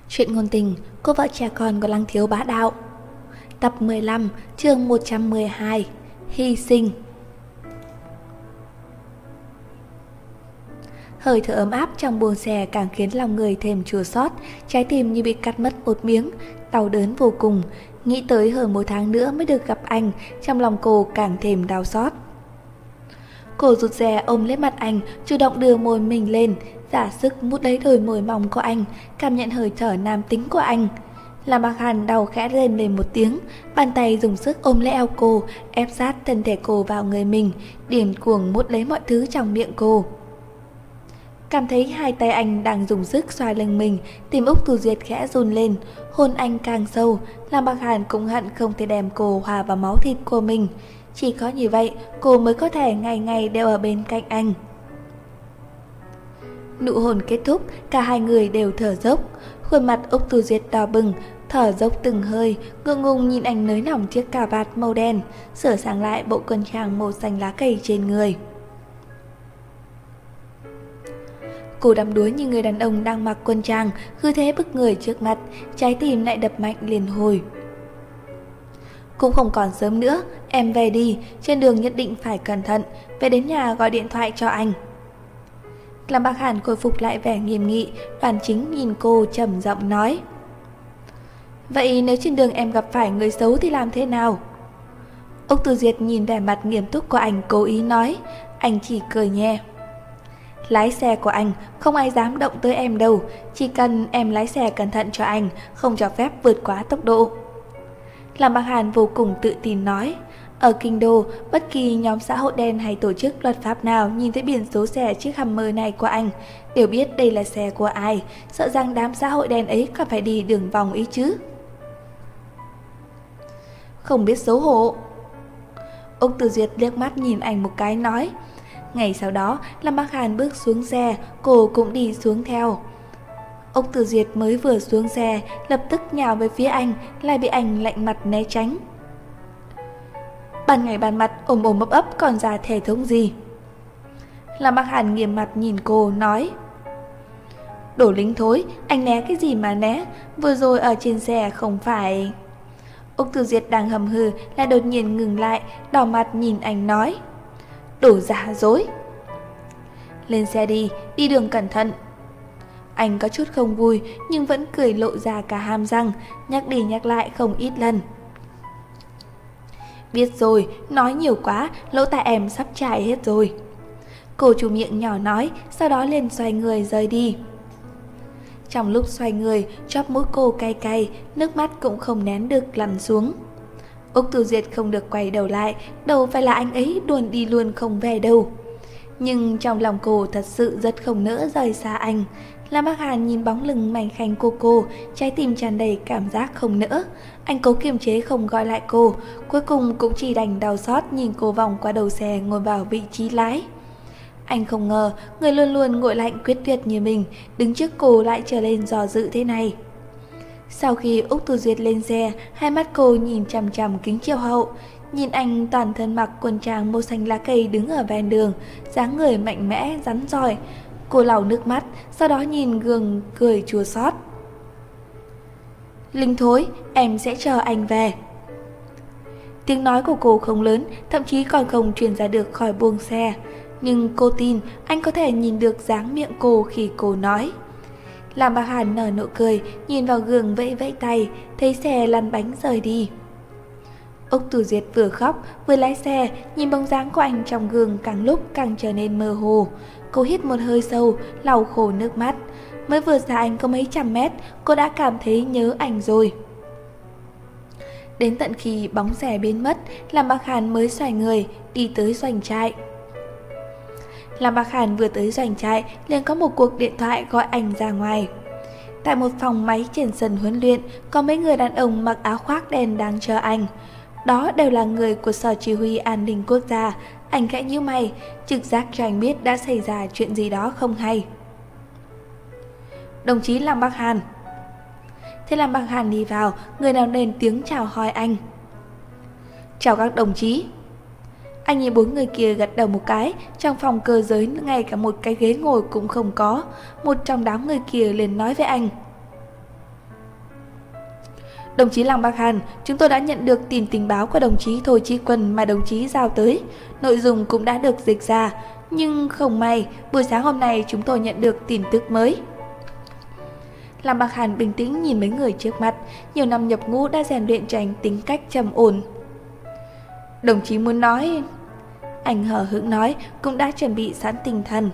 Chuyện ngôn tình, cô vợ trẻ con của Lăng Thiếu Bá Đạo. Tập 15, chương 112. Hy sinh. Hơi thở ấm áp trong buồng xe càng khiến lòng người thêm chua xót, trái tim như bị cắt mất một miếng, đau đớn vô cùng. Nghĩ tới hơn 1 tháng nữa mới được gặp anh, trong lòng cô càng thêm đau xót. Cô rụt rè ôm lấy mặt anh, chủ động đưa môi mình lên, giả sức mút lấy đôi môi mỏng của anh, cảm nhận hơi thở nam tính của anh. Làm Bạc Hàn đau khẽ rên lên một tiếng, bàn tay dùng sức ôm lấy eo cô, ép sát thân thể cô vào người mình, điên cuồng mút lấy mọi thứ trong miệng cô. Cảm thấy hai tay anh đang dùng sức xoa lưng mình, tim Úc Tu Duyệt khẽ run lên, hôn anh càng sâu. Làm Bạc Hàn cũng hận không thể đem cô hòa vào máu thịt của mình. Chỉ có như vậy cô mới có thể ngày ngày đều ở bên cạnh anh. Nụ hôn kết thúc, cả hai người đều thở dốc. Khuôn mặt Úc Tu Duyệt đỏ bừng, thở dốc từng hơi, ngượng ngùng nhìn anh nới lỏng chiếc cà vạt màu đen, sửa sang lại bộ quần trang màu xanh lá cây trên người. Cô đắm đuối như người đàn ông đang mặc quân trang, cứ thế bức người trước mặt, trái tim lại đập mạnh liên hồi. Cũng không còn sớm nữa, em về đi, trên đường nhất định phải cẩn thận, về đến nhà gọi điện thoại cho anh. Làm Bạc Hàn khôi phục lại vẻ nghiêm nghị, Đoàn Chính nhìn cô trầm giọng nói. Vậy nếu trên đường em gặp phải người xấu thì làm thế nào? Úc Tu Duyệt nhìn vẻ mặt nghiêm túc của anh cố ý nói, anh chỉ cười nhẹ. Lái xe của anh, không ai dám động tới em đâu, chỉ cần em lái xe cẩn thận cho anh, không cho phép vượt quá tốc độ. Làm Bạc Hàn vô cùng tự tin nói, ở Kinh Đô, bất kỳ nhóm xã hội đen hay tổ chức luật pháp nào nhìn thấy biển số xe chiếc Hummer này của anh, đều biết đây là xe của ai, sợ rằng đám xã hội đen ấy còn phải đi đường vòng ý chứ. Không biết xấu hổ. Úc Tu Duyệt liếc mắt nhìn anh một cái nói. Ngày sau đó, Lâm Bác Hàn bước xuống xe, cô cũng đi xuống theo. Úc Tu Duyệt mới vừa xuống xe, lập tức nhào về phía anh, lại bị anh lạnh mặt né tránh. Ban ngày ban mặt ôm ôm ấp ấp còn ra thể thống gì? Lâm Bác Hàn nghiêm mặt nhìn cô nói. Đồ lính thối, anh né cái gì mà né, vừa rồi ở trên xe không phải... Úc Tu Duyệt đang hầm hừ lại đột nhiên ngừng lại, đỏ mặt nhìn anh nói. Đồ giả dối. Lên xe đi, đi đường cẩn thận. Anh có chút không vui nhưng vẫn cười lộ ra cả hàm răng, nhắc đi nhắc lại không ít lần. Biết rồi, nói nhiều quá, lỗ tai em sắp chảy hết rồi. Cô chủ miệng nhỏ nói, sau đó lên xoay người rời đi. Trong lúc xoay người, chóp mũi cô cay cay, nước mắt cũng không nén được lăn xuống. Úc Tu Duyệt không được quay đầu lại, đâu phải là anh ấy luôn đi luôn không về đâu. Nhưng trong lòng cô thật sự rất không nỡ rời xa anh. Lam Bác Hàn nhìn bóng lưng mảnh khảnh của cô, trái tim tràn đầy cảm giác không nỡ. Anh cố kiềm chế không gọi lại cô, cuối cùng cũng chỉ đành đau xót nhìn cô vòng qua đầu xe ngồi vào vị trí lái. Anh không ngờ người luôn luôn nguội lạnh quyết tuyệt như mình, đứng trước cô lại trở lên do dự thế này. Sau khi Úc Tu Duyệt lên xe, hai mắt cô nhìn chằm chằm kính chiếu hậu, nhìn anh toàn thân mặc quần trang màu xanh lá cây đứng ở ven đường, dáng người mạnh mẽ, rắn rỏi. Cô lau nước mắt, sau đó nhìn gương cười chua xót. Linh thối, em sẽ chờ anh về. Tiếng nói của cô không lớn, thậm chí còn không truyền ra được khỏi buồng xe. Nhưng cô tin anh có thể nhìn được dáng miệng cô khi cô nói. Làm Bạc Hàn nở nụ cười, nhìn vào gương vẫy vẫy tay, thấy xe lăn bánh rời đi. Úc Tu Duyệt vừa khóc vừa lái xe, nhìn bóng dáng của anh trong gương càng lúc càng trở nên mơ hồ. Cô hít một hơi sâu, lau khô nước mắt. Mới vừa xa anh có mấy trăm mét, cô đã cảm thấy nhớ anh rồi. Đến tận khi bóng xe biến mất, Làm Bạc Hàn mới xoay người, đi tới doanh trại. Làm Bạc Hàn vừa tới doanh trại, liền có một cuộc điện thoại gọi anh ra ngoài. Tại một phòng máy trên sân huấn luyện, có mấy người đàn ông mặc áo khoác đen đang chờ anh. Đó đều là người của Sở Chỉ huy An ninh Quốc gia. Anh khẽ nhíu mày, trực giác cho anh biết đã xảy ra chuyện gì đó không hay. Đồng chí Làm Bạc Hàn. Thế Làm Bạc Hàn đi vào, người nào lên tiếng chào hỏi anh. Chào các đồng chí. Anh nhìn 4 người kia gật đầu một cái, trong phòng cơ giới ngay cả một cái ghế ngồi cũng không có. Một trong đám người kia liền nói với anh. Đồng chí Lăng Bác Hàn, chúng tôi đã nhận được tin tình báo của đồng chí Thôi Chí Quân mà đồng chí giao tới. Nội dung cũng đã được dịch ra. Nhưng không may, buổi sáng hôm nay chúng tôi nhận được tin tức mới. Lăng Bác Hàn bình tĩnh nhìn mấy người trước mặt. Nhiều năm nhập ngũ đã rèn luyện cho anh tính cách trầm ổn. Đồng chí muốn nói... Anh hờ hững nói, cũng đã chuẩn bị sẵn tinh thần.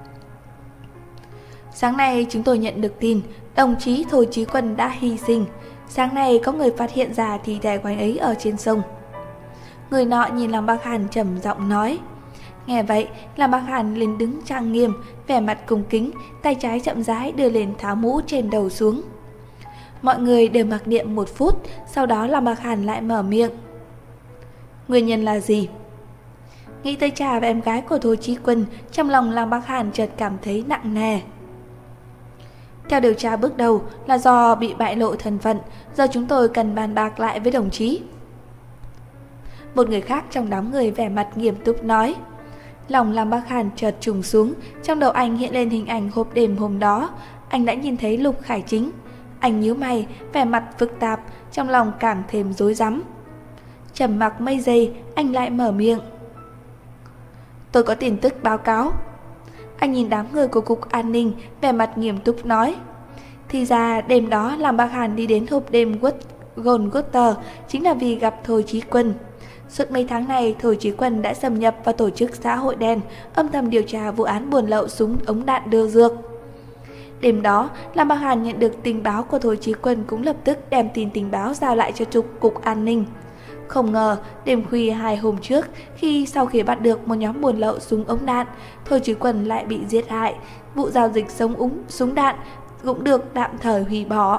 Sáng nay chúng tôi nhận được tin đồng chí Thôi Chí Quân đã hy sinh. Sáng nay có người phát hiện ra thi thể của anh ấy ở trên sông. Người nọ nhìn Lăng Bác Hàn trầm giọng nói. Nghe vậy, Lăng Bác Hàn lên đứng trang nghiêm, vẻ mặt cung kính, tay trái chậm rãi đưa lên tháo mũ trên đầu xuống. Mọi người đều mặc niệm 1 phút, sau đó Lăng Bác Hàn lại mở miệng. Nguyên nhân là gì? Nghĩ tới cha và em gái của Thôi Chí Quân, trong lòng Lăng Bác Hàn chợt cảm thấy nặng nề. Theo điều tra bước đầu là do bị bại lộ thân phận, giờ chúng tôi cần bàn bạc lại với đồng chí. Một người khác trong đám người vẻ mặt nghiêm túc nói. Lòng Lăng Bác Hàn chợt trùng xuống, trong đầu anh hiện lên hình ảnh hộp đêm hôm đó. Anh đã nhìn thấy Lục Khải Chính. Anh nhíu mày, vẻ mặt phức tạp, trong lòng càng thêm rối rắm. Trầm mặc mấy giây, anh lại mở miệng. Tôi có tin tức báo cáo. Anh nhìn đám người của Cục An ninh, vẻ mặt nghiêm túc nói. Thì ra đêm đó Lăng Bác Hàn đi đến hộp đêm Goldwater chính là vì gặp Thôi Chí Quân. Suốt mấy tháng này, Thôi Chí Quân đã xâm nhập vào tổ chức xã hội đen, âm thầm điều tra vụ án buôn lậu súng ống đạn đưa dược. Đêm đó, Lăng Bác Hàn nhận được tình báo của Thôi Chí Quân cũng lập tức đem tin tình báo giao lại cho Cục An ninh. Không ngờ, đêm khuya 2 hôm trước, sau khi bắt được một nhóm buôn lậu súng ống đạn, Thôi Chí Quân lại bị giết hại. Vụ giao dịch súng đạn cũng được tạm thời hủy bỏ.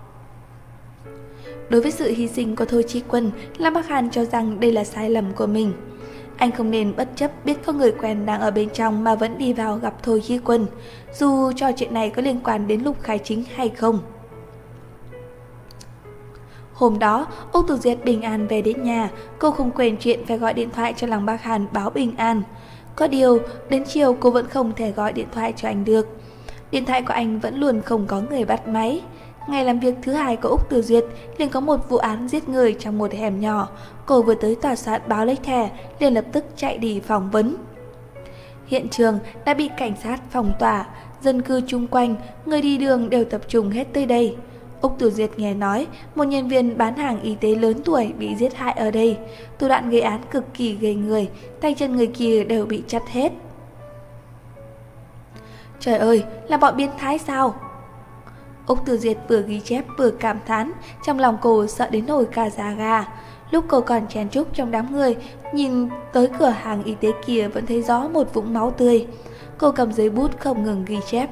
Đối với sự hy sinh của Thôi Chí Quân, Lăng Bác Hàn cho rằng đây là sai lầm của mình. Anh không nên bất chấp biết có người quen đang ở bên trong mà vẫn đi vào gặp Thôi Chí Quân, dù cho chuyện này có liên quan đến Lục Khải Chính hay không. Hôm đó, Úc Tử Duyệt bình an về đến nhà, cô không quên chuyện phải gọi điện thoại cho Lăng Bác Hàn báo bình an. Có điều, đến chiều cô vẫn không thể gọi điện thoại cho anh được. Điện thoại của anh vẫn luôn không có người bắt máy. Ngày làm việc thứ 2 của Úc Tử Duyệt liền có một vụ án giết người trong một hẻm nhỏ. Cô vừa tới tòa soạn báo lấy thẻ, liền lập tức chạy đi phỏng vấn. Hiện trường đã bị cảnh sát phong tỏa, dân cư chung quanh, người đi đường đều tập trung hết tới đây. Úc Tử Duyệt nghe nói một nhân viên bán hàng y tế lớn tuổi bị giết hại ở đây. Thủ đoạn gây án cực kỳ ghê người, tay chân người kia đều bị chặt hết. Trời ơi, là bọn biến thái sao? Úc Tử Duyệt vừa ghi chép vừa cảm thán, trong lòng cô sợ đến nổi cả da gà. Lúc cô còn chen chúc trong đám người, nhìn tới cửa hàng y tế kia vẫn thấy rõ một vũng máu tươi. Cô cầm giấy bút không ngừng ghi chép.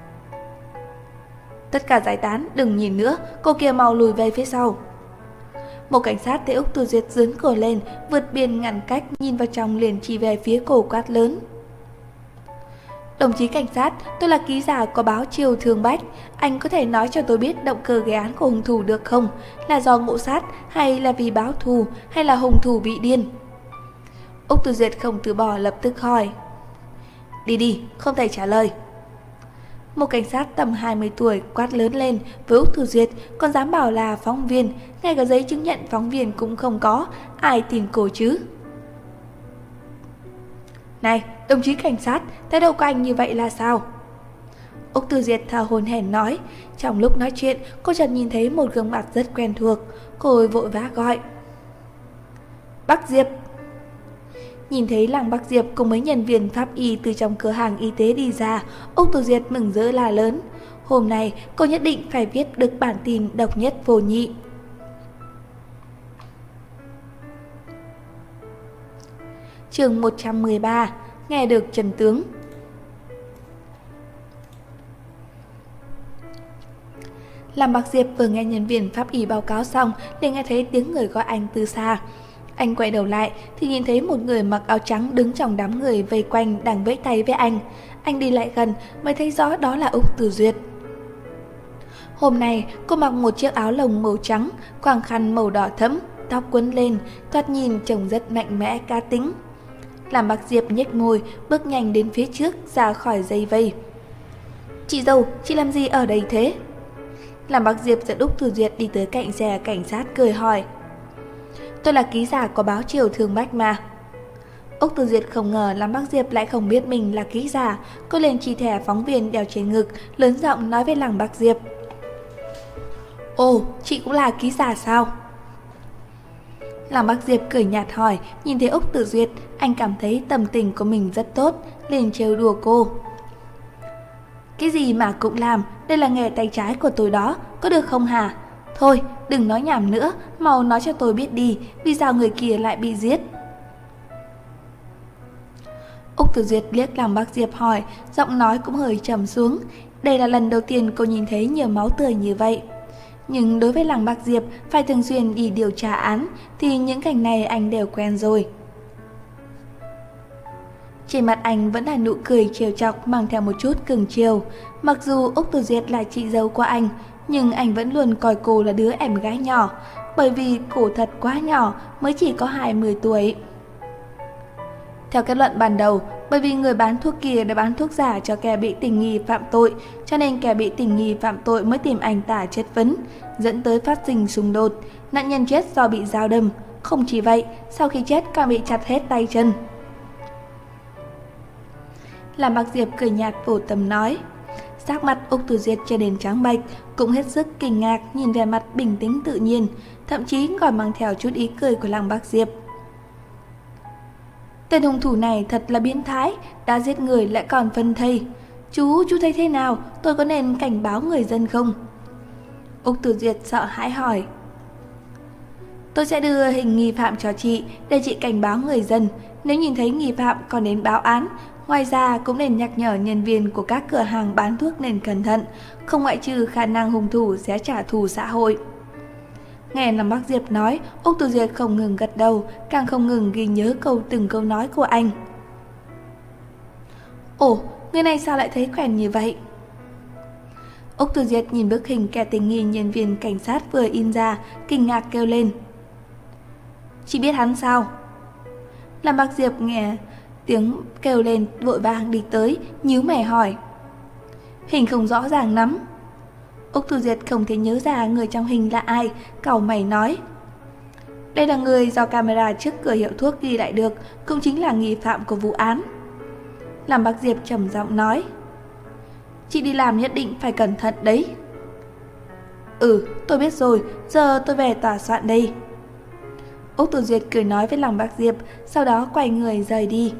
Tất cả giải tán, đừng nhìn nữa, cô kia mau lùi về phía sau. Một cảnh sát thấy Úc Tử Duyệt giương cổ lên, vượt biên ngăn cách, nhìn vào trong liền chỉ về phía cổ quát lớn. Đồng chí cảnh sát, tôi là ký giả của báo Triều Thương Bách. Anh có thể nói cho tôi biết động cơ gây án của hung thủ được không? Là do ngộ sát, hay là vì báo thù, hay là hung thủ bị điên? Úc Tử Duyệt không từ bỏ, lập tức hỏi. Đi đi, không thể trả lời. Một cảnh sát tầm 20 tuổi quát lớn lên với Úc Tử Duyệt, còn dám bảo là phóng viên, ngay cả giấy chứng nhận phóng viên cũng không có, ai tin cô chứ? Này, đồng chí cảnh sát, thái độ của anh như vậy là sao? Úc Tử Duyệt thở hổn hển nói. Trong lúc nói chuyện, cô chợt nhìn thấy một gương mặt rất quen thuộc. Cô vội vã gọi. Bác Diệp. Nhìn thấy Lăng Bác Diệp cùng mấy nhân viên pháp y từ trong cửa hàng y tế đi ra, Úc Tử Duyệt mừng rỡ la lớn. Hôm nay cô nhất định phải viết được bản tin độc nhất vô nhị. Chương 113. Nghe được chân tướng. Lăng Bác Diệp vừa nghe nhân viên pháp y báo cáo xong, liền nghe thấy tiếng người gọi anh từ xa. Anh quay đầu lại thì nhìn thấy một người mặc áo trắng đứng trong đám người vây quanh đang vẫy tay với anh. Anh đi lại gần mới thấy rõ đó là Úc Tử Duyệt. Hôm nay cô mặc một chiếc áo lông màu trắng, quàng khăn màu đỏ thẫm, tóc quấn lên, thoạt nhìn trông rất mạnh mẽ cá tính. Lăng Bác Diệp nhếch môi, bước nhanh đến phía trước ra khỏi dây vây. Chị dâu, chị làm gì ở đây thế? Làm Bác Diệp dẫn Úc Tử Duyệt đi tới cạnh xe cảnh sát cười hỏi: Tôi là ký giả của báo Triều Thương Bách mà. Úc Tử Duyệt không ngờ Làm Bác Diệp lại không biết mình là ký giả. Cô liền chỉ thẻ phóng viên đeo trên ngực, lớn giọng nói với Làm Bác Diệp: Ồ, chị cũng là ký giả sao? Làm Bác Diệp cười nhạt hỏi. Nhìn thấy Úc Tử Duyệt, anh cảm thấy tâm tình của mình rất tốt, liền trêu đùa cô: Cái gì mà cũng làm, đây là nghề tay trái của tôi đó, có được không hả? Thôi, đừng nói nhảm nữa, mau nói cho tôi biết đi, vì sao người kia lại bị giết? Úc Tử Duyệt liếc Làm Bác Diệp hỏi, giọng nói cũng hơi trầm xuống. Đây là lần đầu tiên cô nhìn thấy nhiều máu tươi như vậy. Nhưng đối với Làm Bác Diệp phải thường xuyên đi điều tra án thì những cảnh này anh đều quen rồi. Trên mặt anh vẫn là nụ cười trêu chọc mang theo một chút cưng chiều. Mặc dù Úc Tử Duyệt là chị dâu của anh, nhưng anh vẫn luôn coi cô là đứa em gái nhỏ, bởi vì cô thật quá nhỏ, mới chỉ có 20 tuổi. Theo kết luận ban đầu, bởi vì người bán thuốc kia đã bán thuốc giả cho kẻ bị tình nghi phạm tội, cho nên kẻ bị tình nghi phạm tội mới tìm anh ta chất vấn, dẫn tới phát sinh xung đột. Nạn nhân chết do bị dao đâm. Không chỉ vậy, sau khi chết còn bị chặt hết tay chân. Làm Bác Diệp cười nhạt vô tâm nói. Sắc mặt Úc Tử Duyệt trở nên trắng bệch, cũng hết sức kinh ngạc nhìn vẻ mặt bình tĩnh tự nhiên, thậm chí còn mang theo chút ý cười của Làm Bác Diệp. Tên hung thủ này thật là biến thái, đã giết người lại còn phân thây. Chú thấy thế nào, tôi có nên cảnh báo người dân không? Úc Tử Duyệt sợ hãi hỏi. Tôi sẽ đưa hình nghi phạm cho chị để chị cảnh báo người dân. Nếu nhìn thấy nghi phạm còn đến báo án. Ngoài ra cũng nên nhắc nhở nhân viên của các cửa hàng bán thuốc nên cẩn thận, không ngoại trừ khả năng hung thủ sẽ trả thù xã hội. Nghe Làm Bác Diệp nói, Úc Tử Duyệt không ngừng gật đầu, càng không ngừng ghi nhớ từng câu nói của anh. Ồ, người này sao lại thấy quen như vậy? Úc Tử Duyệt nhìn bức hình kẻ tình nghi nhân viên cảnh sát vừa in ra, kinh ngạc kêu lên. Chị biết hắn sao? Làm Bác Diệp nghe tiếng kêu lên vội vàng đi tới, nhíu mày hỏi. Hình không rõ ràng lắm. Úc Tử Duyệt không thể nhớ ra người trong hình là ai, cau mày nói. Đây là người do camera trước cửa hiệu thuốc ghi lại được, cũng chính là nghi phạm của vụ án. Làm Bác Diệp trầm giọng nói. Chị đi làm nhất định phải cẩn thận đấy. Ừ, tôi biết rồi, giờ tôi về tòa soạn đây. Úc Tử Duyệt cười nói với Làm Bác Diệp, sau đó quay người rời đi.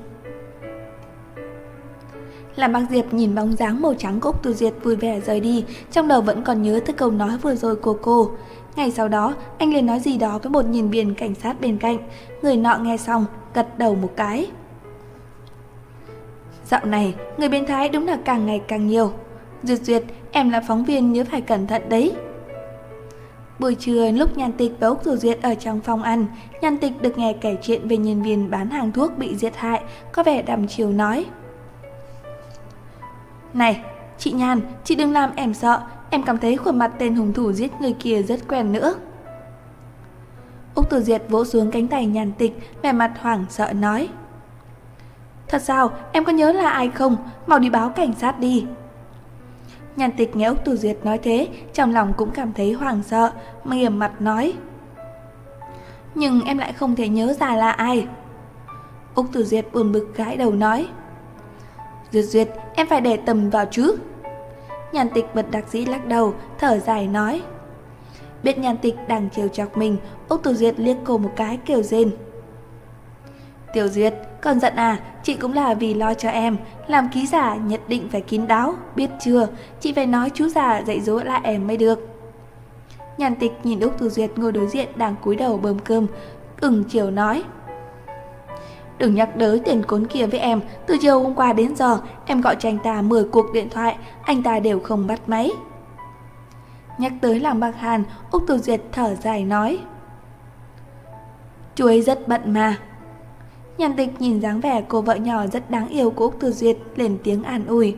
Làm Bác Diệp nhìn bóng dáng màu trắng của Úc Tử Duyệt vui vẻ rời đi, trong đầu vẫn còn nhớ tới câu nói vừa rồi của cô. Ngay sau đó, anh liền nói gì đó với một nhân viên cảnh sát bên cạnh. Người nọ nghe xong, gật đầu một cái. Dạo này, người biến thái đúng là càng ngày càng nhiều. Duyệt, em là phóng viên nhớ phải cẩn thận đấy. Buổi trưa lúc Nhan Tịch và Úc Tử Duyệt ở trong phòng ăn, Nhan Tịch được nghe kể chuyện về nhân viên bán hàng thuốc bị giết hại, có vẻ đăm chiêu nói. Này, chị Nhan, chị đừng làm em sợ, em cảm thấy khuôn mặt tên hung thủ giết người kia rất quen nữa. Úc Tử Duyệt vỗ xuống cánh tay Nhan Tịch, vẻ mặt hoảng sợ nói. Thật sao, em có nhớ là ai không? Mau đi báo cảnh sát đi. Nhan Tịch nghe Úc Tử Duyệt nói thế, trong lòng cũng cảm thấy hoảng sợ, mà nghiêm mặt nói. Nhưng em lại không thể nhớ ra là ai. Úc Tử Duyệt buồn bực gãi đầu nói. Duyệt, em phải để tâm vào chứ. Nhan Tịch bật đặc dĩ lắc đầu, thở dài nói. Biết Nhan Tịch đang trêu chọc mình, Úc Tử Duyệt liếc cô một cái kêu rên. Tiểu Duyệt, con giận à, chị cũng là vì lo cho em, làm ký giả nhất định phải kín đáo, biết chưa, chị phải nói chú già dạy dỗ lại em mới được. Nhan Tịch nhìn Úc Tử Duyệt ngồi đối diện đang cúi đầu bơm cơm, ửng chiều nói. Đừng nhắc tới tiền cốn kia với em, từ chiều hôm qua đến giờ, em gọi cho anh ta 10 cuộc điện thoại, anh ta đều không bắt máy. Nhắc tới Làm Bác Hàn, Úc Tử Duyệt thở dài nói. Chú ấy rất bận mà. Nhan Tịch nhìn dáng vẻ cô vợ nhỏ rất đáng yêu của Úc Tử Duyệt, lên tiếng an ủi.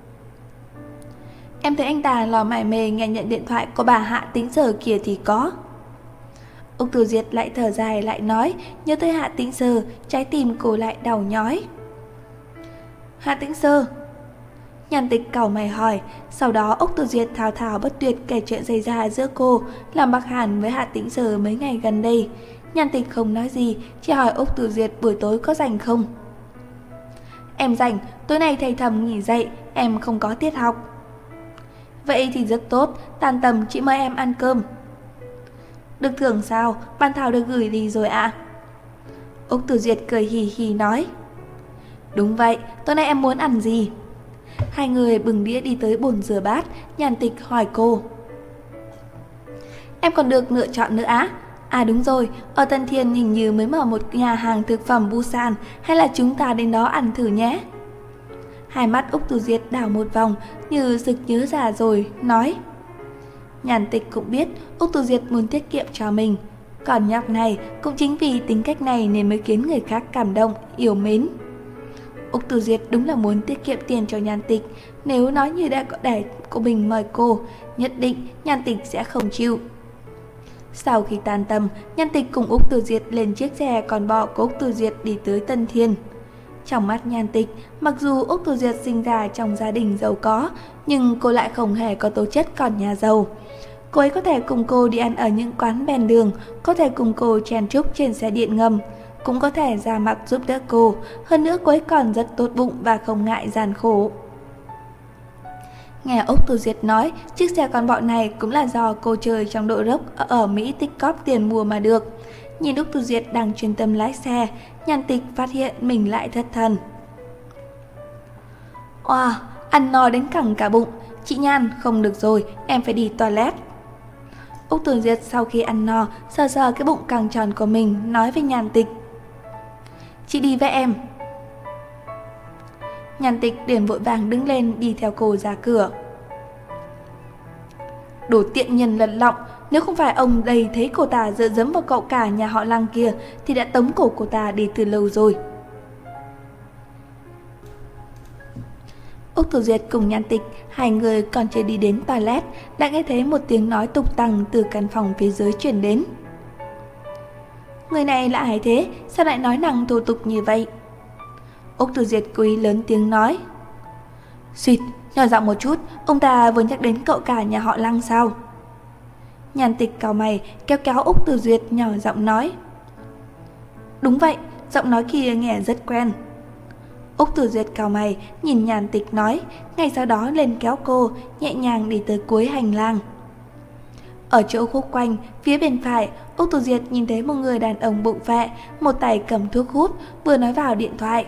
Em thấy anh ta lò mải mê nghe nhận điện thoại của bà Hạ Tĩnh Sở kia thì có. Úc Tử Duyệt lại thở dài lại nói, nhớ tới Hạ Tĩnh Sở, trái tim cô lại đau nhói. Hạ Tĩnh Sở. Nhàn Tịch cau mày hỏi. Sau đó Úc Tử Duyệt thao thao bất tuyệt kể chuyện xảy ra giữa cô, làm Bắc Hàn với Hạ Tĩnh Sở mấy ngày gần đây. Nhàn Tịch không nói gì, chỉ hỏi Úc Tử Duyệt buổi tối có rảnh không. Em rảnh, tối nay thầy Thẩm nghỉ dạy, em không có tiết học. Vậy thì rất tốt, tan tầm chị mời em ăn cơm. Được thưởng sao, ban thảo được gửi đi rồi ạ? Úc Tử Duyệt cười hì hì nói. Đúng vậy, tối nay em muốn ăn gì? Hai người bưng đĩa đi tới bồn rửa bát. Nhàn Tịch hỏi cô. Em còn được lựa chọn nữa á? À đúng rồi, ở Tân Thiên hình như mới mở một nhà hàng thực phẩm Busan, hay là chúng ta đến đó ăn thử nhé? Hai mắt Úc Tử Duyệt đảo một vòng, như sực nhớ ra rồi, nói. Nhàn Tịch cũng biết Úc Tử Duyệt muốn tiết kiệm cho mình. Còn nhóc này cũng chính vì tính cách này nên mới khiến người khác cảm động, yêu mến. Úc Tử Duyệt đúng là muốn tiết kiệm tiền cho Nhàn Tịch. Nếu nói như đã để của mình mời cô, nhất định Nhàn Tịch sẽ không chịu. Sau khi tan tầm, Nhàn Tịch cùng Úc Tử Duyệt lên chiếc xe con bò của Úc Tử Duyệt đi tới Tân Thiên. Trong mắt Nhàn Tịch, mặc dù Úc Tử Duyệt sinh ra trong gia đình giàu có, nhưng cô lại không hề có tố chất con nhà giàu. Cô ấy có thể cùng cô đi ăn ở những quán ven đường, có thể cùng cô chen chúc trên xe điện ngầm, cũng có thể ra mặt giúp đỡ cô. Hơn nữa cô ấy còn rất tốt bụng và không ngại gian khổ. Nghe Úc Tử Duyệt nói, chiếc xe con bọ này cũng là do cô chơi trong đội rock ở Mỹ tích cóp tiền mua mà được. Nhìn Úc Tử Duyệt đang chuyên tâm lái xe, Nhàn Tịch phát hiện mình lại thất thần. Wow, ăn no đến cẳng cả bụng. Chị Nhan, không được rồi, em phải đi toilet. Úc Tử Duyệt sau khi ăn no, sờ sờ cái bụng căng tròn của mình, nói với Nhàn Tịch. Chị đi với em. Nhàn Tịch liền vội vàng đứng lên đi theo cô ra cửa. Đồ tiện nhân lật lọng, nếu không phải ông đây thấy cô ta dựa dẫm vào cậu cả nhà họ Lăng kia thì đã tống cổ cô ta đi từ lâu rồi. Úc Tử Duyệt cùng Nhàn Tịch, hai người còn chưa đi đến toilet, đã nghe thấy một tiếng nói tục tằng từ căn phòng phía dưới truyền đến. Người này là ai thế? Sao lại nói năng thô tục như vậy? Úc Tử Duyệt cố ý lớn tiếng nói. Xuyệt, nhỏ giọng một chút, ông ta vừa nhắc đến cậu cả nhà họ Lăng sao? Nhàn Tịch cau mày, kéo kéo Úc Tử Duyệt nhỏ giọng nói. Đúng vậy, giọng nói kia nghe rất quen. Úc Tử Duyệt cau mày, nhìn Nhàn Tịch nói, ngay sau đó lên kéo cô, nhẹ nhàng đi tới cuối hành lang. Ở chỗ khúc quanh, phía bên phải, Úc Tử Duyệt nhìn thấy một người đàn ông bụng phệ, một tay cầm thuốc hút, vừa nói vào điện thoại.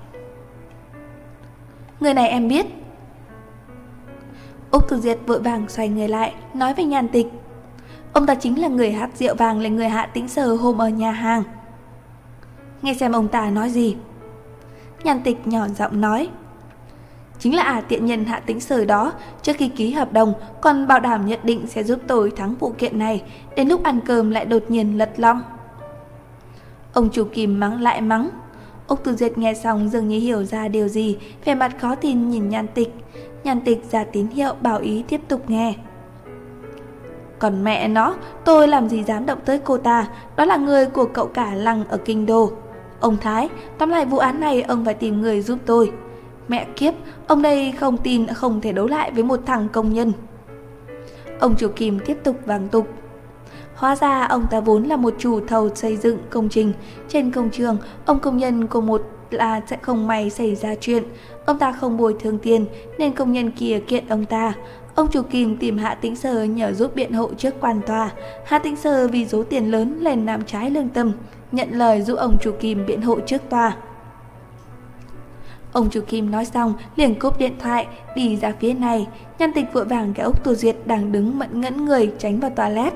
Người này em biết. Úc Tử Duyệt vội vàng xoay người lại, nói với Nhàn Tịch. Ông ta chính là người hát rượu vàng lên người Hạ Tĩnh Sở hôm ở nhà hàng. Nghe xem ông ta nói gì. Nhàn Tịch nhỏ giọng nói. Chính là tiện nhân Hạ Tĩnh Sở đó, trước khi ký hợp đồng còn bảo đảm nhất định sẽ giúp tôi thắng vụ kiện này, đến lúc ăn cơm lại đột nhiên lật lọng. Ông chủ Kim mắng lại mắng. Úc Tử Duyệt nghe xong dường như hiểu ra điều gì, vẻ mặt khó tin nhìn Nhàn Tịch. Nhàn Tịch ra tín hiệu bảo ý tiếp tục nghe. Còn mẹ nó, tôi làm gì dám động tới cô ta, đó là người của cậu cả Lăng ở Kinh Đô. Ông Thái, tóm lại vụ án này ông phải tìm người giúp tôi. Mẹ kiếp, ông đây không tin không thể đấu lại với một thằng công nhân. Ông chủ Kim tiếp tục vang tục. Hóa ra ông ta vốn là một chủ thầu xây dựng công trình. Trên công trường, ông công nhân của một là sẽ không may xảy ra chuyện. Ông ta không bồi thường tiền nên công nhân kia kiện ông ta. Ông chủ Kim tìm Hạ Tĩnh Sở nhờ giúp biện hộ trước quan tòa. Hạ Tĩnh Sở vì số tiền lớn lên làm trái lương tâm, nhận lời giúp ông chủ Kim biện hộ trước tòa. Ông chủ Kim nói xong liền cúp điện thoại, đi ra phía này. Nhàn Tịch vội vàng kéo Úc Tử Duyệt đang đứng mẫn ngẫn người tránh vào toilet.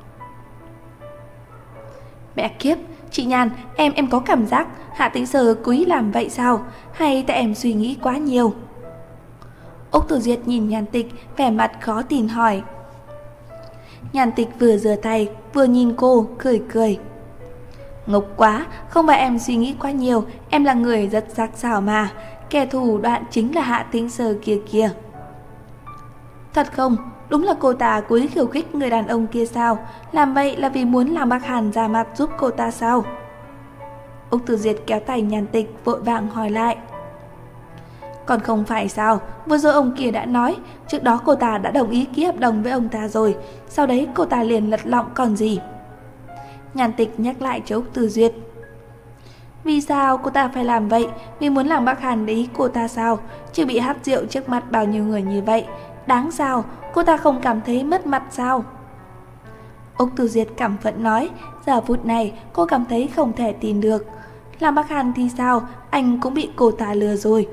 Mẹ kiếp, chị Nhàn, em có cảm giác Hạ Tĩnh Sở cố ý làm vậy sao? Hay tại em suy nghĩ quá nhiều? Úc Tử Duyệt nhìn Nhàn Tịch, vẻ mặt khó tin hỏi. Nhàn Tịch vừa rửa tay, vừa nhìn cô, cười cười. Ngốc quá, không phải em suy nghĩ quá nhiều, em là người rất sắc sảo mà. Kẻ thù đoạn chính là Hạ Tĩnh Sở kia kìa. Thật không? Đúng là cô ta cố ý khiêu khích người đàn ông kia sao? Làm vậy là vì muốn làm Bắc Hàn ra mặt giúp cô ta sao? Úc Tử Duyệt kéo tay Nhàn Tịch vội vàng hỏi lại. Còn không phải sao, vừa rồi ông kia đã nói, trước đó cô ta đã đồng ý ký hợp đồng với ông ta rồi, sau đấy cô ta liền lật lọng còn gì. Nhàn Tịch nhắc lại cho Úc Từ Duyệt. Vì sao cô ta phải làm vậy? Vì muốn làm bác Hàn để ý cô ta sao? Chứ bị hắt rượu trước mặt bao nhiêu người như vậy, đáng sao? Cô ta không cảm thấy mất mặt sao? Úc Từ Duyệt cảm phẫn nói, giờ phút này cô cảm thấy không thể tin được. Làm bác Hàn thì sao? Anh cũng bị cô ta lừa rồi.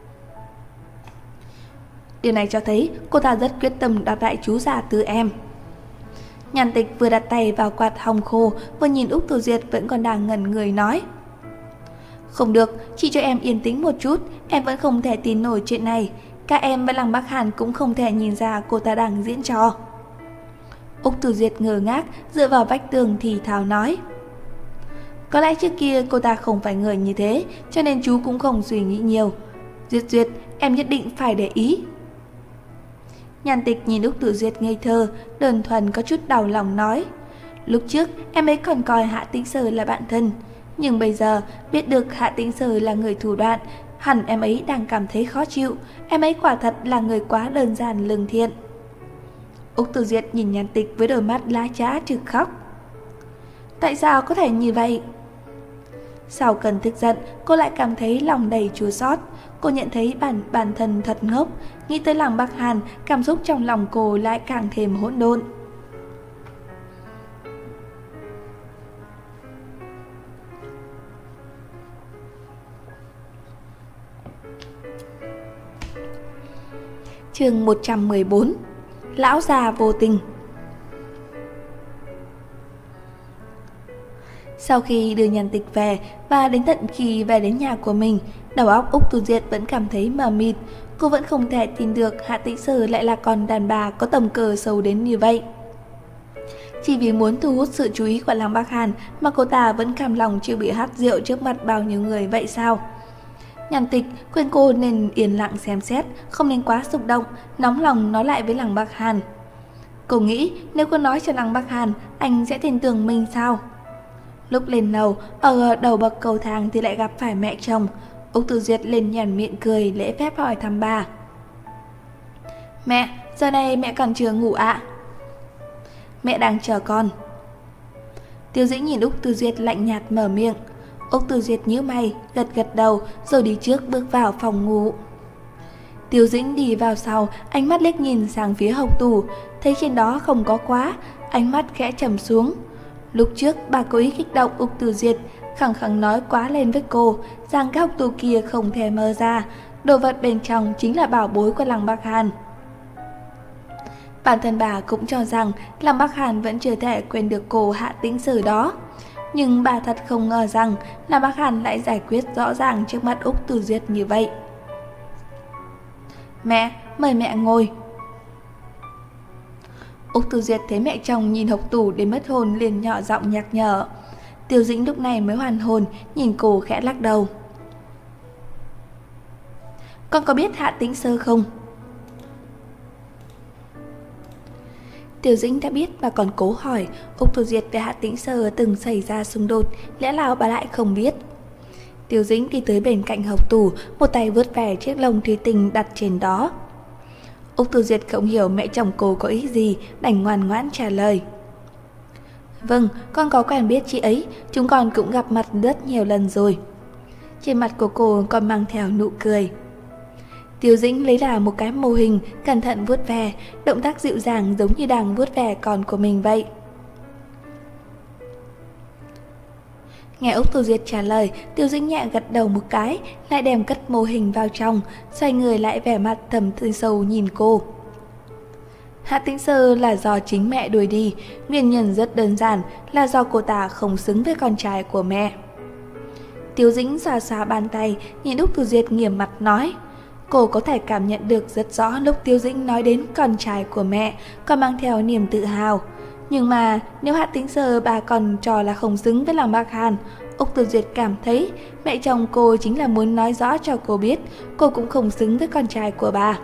Điều này cho thấy cô ta rất quyết tâm đoạt lại chú già từ em. Nhàn Tịch vừa đặt tay vào quạt hong khô, vừa nhìn Úc Từ Duyệt vẫn còn đang ngẩn người nói. Không được, chị cho em yên tĩnh một chút, em vẫn không thể tin nổi chuyện này. Cả em và Lăng Bắc Hàn cũng không thể nhìn ra cô ta đang diễn trò. Úc Từ Duyệt ngơ ngác, dựa vào vách tường thì thào nói. Có lẽ trước kia cô ta không phải người như thế, cho nên chú cũng không suy nghĩ nhiều. Duyệt Duyệt, em nhất định phải để ý. Nhàn Tịch nhìn Úc Từ Duyệt ngây thơ, đơn thuần có chút đau lòng nói. Lúc trước em ấy còn coi Hạ Tĩnh Sở là bạn thân, nhưng bây giờ biết được Hạ Tĩnh Sở là người thủ đoạn, hẳn em ấy đang cảm thấy khó chịu. Em ấy quả thật là người quá đơn giản lương thiện. Úc Từ Duyệt nhìn Nhàn Tịch với đôi mắt lá chã trực khóc. Tại sao có thể như vậy? Sau cơn tức giận, cô lại cảm thấy lòng đầy chua xót. Cô nhận thấy bản thân thật ngốc. Nghĩ tới Lăng Bắc Hàn, cảm xúc trong lòng cô lại càng thêm hỗn độn. Chương 114. Lão già vô tình. Sau khi đưa Nhàn Tịch về và đến tận khi về đến nhà của mình, đầu óc Úc Tu Diệt vẫn cảm thấy mờ mịt. Cô vẫn không thể tin được Hạ Tĩnh Sở lại là con đàn bà có tầm cờ sâu đến như vậy. Chỉ vì muốn thu hút sự chú ý của Lăng Bắc Hàn mà cô ta vẫn cam lòng chịu bị hắt rượu trước mặt bao nhiêu người vậy sao? Nhàn Tịch khuyên cô nên yên lặng xem xét, không nên quá xúc động, nóng lòng nói lại với Lăng Bắc Hàn. Cô nghĩ nếu cô nói cho Lăng Bắc Hàn, anh sẽ tin tưởng mình sao? Lúc lên lầu, ở đầu bậc cầu thang thì lại gặp phải mẹ chồng. Úc Tu Diệt lên nhàn miệng cười lễ phép hỏi thăm bà. Mẹ, giờ này mẹ còn chưa ngủ ạ? Mẹ đang chờ con. Tiêu Dĩnh nhìn Úc Tu Diệt lạnh nhạt mở miệng. Úc Tu Diệt nhíu mày, gật gật đầu rồi đi trước bước vào phòng ngủ. Tiêu Dĩnh đi vào sau, ánh mắt liếc nhìn sang phía hộc tủ, thấy trên đó không có khóa, ánh mắt khẽ trầm xuống. Lúc trước bà cố ý kích động Úc Tu Diệt, khăng khăng nói quá lên với cô rằng cái hộc tủ kia không thể mở ra, đồ vật bên trong chính là bảo bối của Lăng Bắc Hàn. Bản thân bà cũng cho rằng Lăng Bắc Hàn vẫn chưa thể quên được cô Hạ Tĩnh Sở đó. Nhưng bà thật không ngờ rằng Lăng Bắc Hàn lại giải quyết rõ ràng trước mắt Úc Tu Diệt như vậy. Mẹ, mời mẹ ngồi. Úc Tu Diệt thấy mẹ chồng nhìn hộc tủ đến mất hồn liền nhỏ giọng nhắc nhở. Tiêu Dĩnh lúc này mới hoàn hồn, nhìn cô khẽ lắc đầu. Con có biết Hạ Tĩnh Sở không? Tiêu Dĩnh đã biết và còn cố hỏi Úc Tu Diệt về Hạ Tĩnh Sở từng xảy ra xung đột, lẽ nào bà lại không biết? Tiêu Dĩnh đi tới bên cạnh hộc tủ, một tay vuốt về chiếc lồng thủy tinh đặt trên đó. Úc Tu Diệt không hiểu mẹ chồng cô có ý gì, đành ngoan ngoãn trả lời. Vâng, con có quen biết chị ấy, chúng con cũng gặp mặt rất nhiều lần rồi. Trên mặt của cô còn mang theo nụ cười. Tiêu Dĩnh lấy ra một cái mô hình, cẩn thận vuốt ve, động tác dịu dàng giống như đang vuốt ve con của mình vậy. Nghe Úc Tu Diệt trả lời, Tiêu Dĩnh nhẹ gật đầu một cái, lại đem cất mô hình vào trong, xoay người lại vẻ mặt thầm tư sâu nhìn cô. Hạ Tĩnh Sở là do chính mẹ đuổi đi, nguyên nhân rất đơn giản là do cô ta không xứng với con trai của mẹ. Tiêu Dĩnh xoa xoa bàn tay, nhìn Úc Tu Diệt nghiêm mặt nói. Cô có thể cảm nhận được rất rõ lúc Tiêu Dĩnh nói đến con trai của mẹ, còn mang theo niềm tự hào. Nhưng mà nếu Hạ Tĩnh Sở bà còn cho là không xứng với Lăng Bắc Hàn, Úc Tu Diệt cảm thấy mẹ chồng cô chính là muốn nói rõ cho cô biết cô cũng không xứng với con trai của bà.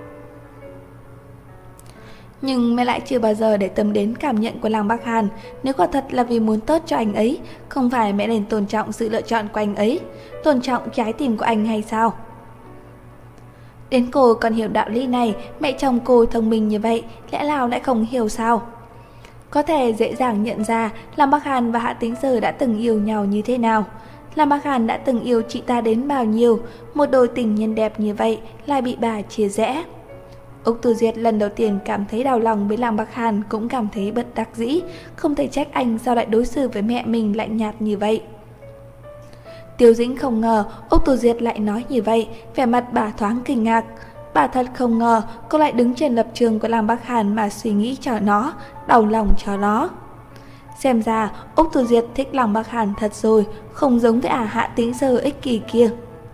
Nhưng mẹ lại chưa bao giờ để tâm đến cảm nhận của Lăng Bắc Hàn. Nếu quả thật là vì muốn tốt cho anh ấy, không phải mẹ nên tôn trọng sự lựa chọn của anh ấy, tôn trọng trái tim của anh hay sao? Đến cô còn hiểu đạo lý này, mẹ chồng cô thông minh như vậy, lẽ nào lại không hiểu sao? Có thể dễ dàng nhận ra Lam Bắc Hàn và Hạ Tĩnh Sở đã từng yêu nhau như thế nào. Lam Bắc Hàn đã từng yêu chị ta đến bao nhiêu, một đôi tình nhân đẹp như vậy lại bị bà chia rẽ. Úc Từ Duyệt lần đầu tiên cảm thấy đau lòng với Lam Bắc Hàn, cũng cảm thấy bất đắc dĩ, không thể trách anh sao lại đối xử với mẹ mình lạnh nhạt như vậy. Tiêu Dĩnh không ngờ Úc Từ Duyệt lại nói như vậy, vẻ mặt bà thoáng kinh ngạc. Bà thật không ngờ cô lại đứng trên lập trường của Lam Bắc Hàn mà suy nghĩ cho nó, đau lòng cho nó. Xem ra Úc Từ Duyệt thích Lam Bắc Hàn thật rồi, không giống với Hạ Tĩnh Sở ích kỷ kia.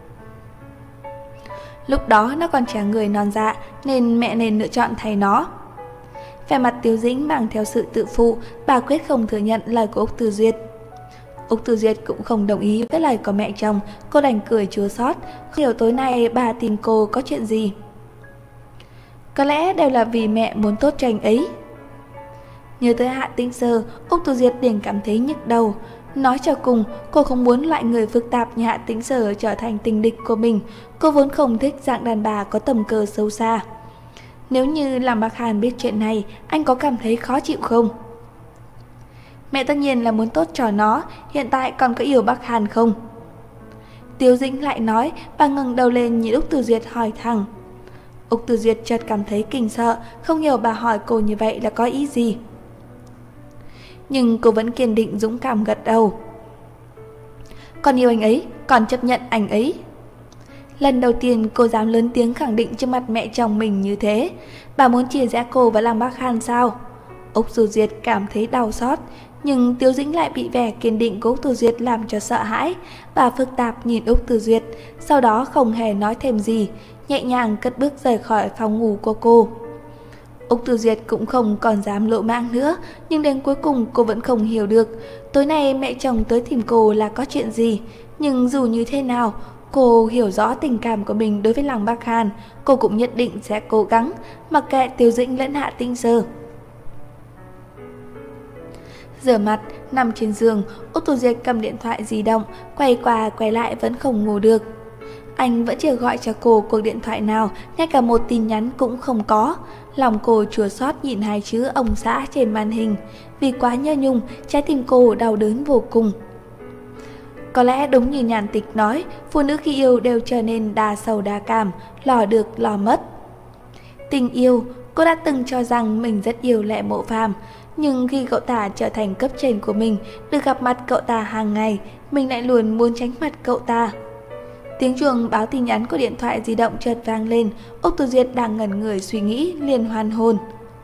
Lúc đó nó còn trẻ người non dạ nên mẹ nên lựa chọn thay nó. Vẻ mặt Tiêu Dĩnh mang theo sự tự phụ, bà quyết không thừa nhận lời của Úc Từ Duyệt. Úc Từ Duyệt cũng không đồng ý với lời của mẹ chồng, cô đành cười chua xót, không hiểu tối nay bà tìm cô có chuyện gì. Có lẽ đều là vì mẹ muốn tốt cho anh ấy. Nhớ tới Hạ Tĩnh Sở, Úc Từ Duyệt liền cảm thấy nhức đầu. Nói cho cùng, cô không muốn loại người phức tạp như Hạ Tĩnh Sở trở thành tình địch của mình. Cô vốn không thích dạng đàn bà có tầm cơ sâu xa. Nếu như Lam Bắc Hàn biết chuyện này, anh có cảm thấy khó chịu không? Mẹ tất nhiên là muốn tốt cho nó, hiện tại còn có yêu Bắc Hàn không? Tiêu Dĩnh lại nói, bà ngẩng đầu lên nhìn Úc Từ Duyệt hỏi thẳng. Úc Từ Duyệt chợt cảm thấy kinh sợ, không hiểu bà hỏi cô như vậy là có ý gì. Nhưng cô vẫn kiên định dũng cảm gật đầu. Con yêu anh ấy, còn chấp nhận anh ấy. Lần đầu tiên cô dám lớn tiếng khẳng định trước mặt mẹ chồng mình như thế. Bà muốn chia rẽ cô và Lam Bắc Hàn sao? Úc Từ Duyệt cảm thấy đau xót, nhưng Tiêu Dĩnh lại bị vẻ kiên định của Úc Từ Duyệt làm cho sợ hãi. Bà phức tạp nhìn Úc Từ Duyệt, sau đó không hề nói thêm gì, nhẹ nhàng cất bước rời khỏi phòng ngủ của cô. Úc Từ Duyệt cũng không còn dám lỗ mãng nữa, nhưng đến cuối cùng cô vẫn không hiểu được tối nay mẹ chồng tới tìm cô là có chuyện gì. Nhưng dù như thế nào, cô hiểu rõ tình cảm của mình đối với Lam Bắc Hàn, cô cũng nhất định sẽ cố gắng, mặc kệ Tiêu Dĩnh lẫn Hạ Tĩnh Sở. Rửa mặt, nằm trên giường, Úc Từ Duyệt cầm điện thoại di động, quay qua quay lại vẫn không ngủ được. Anh vẫn chưa gọi cho cô cuộc điện thoại nào, ngay cả một tin nhắn cũng không có. Lòng cô chua xót nhìn hai chữ ông xã trên màn hình. Vì quá nhớ nhung, trái tim cô đau đớn vô cùng. Có lẽ đúng như Nhàn Tịch nói, phụ nữ khi yêu đều trở nên đa sầu đa cảm, lò được lò mất. Tình yêu, cô đã từng cho rằng mình rất yêu Lệ Mộ Phàm, nhưng khi cậu ta trở thành cấp trên của mình, được gặp mặt cậu ta hàng ngày, mình lại luôn muốn tránh mặt cậu ta. Tiếng chuông báo tin nhắn của điện thoại di động chợt vang lên, Úc Từ Duyệt đang ngẩn người suy nghĩ liền hoàn hồn.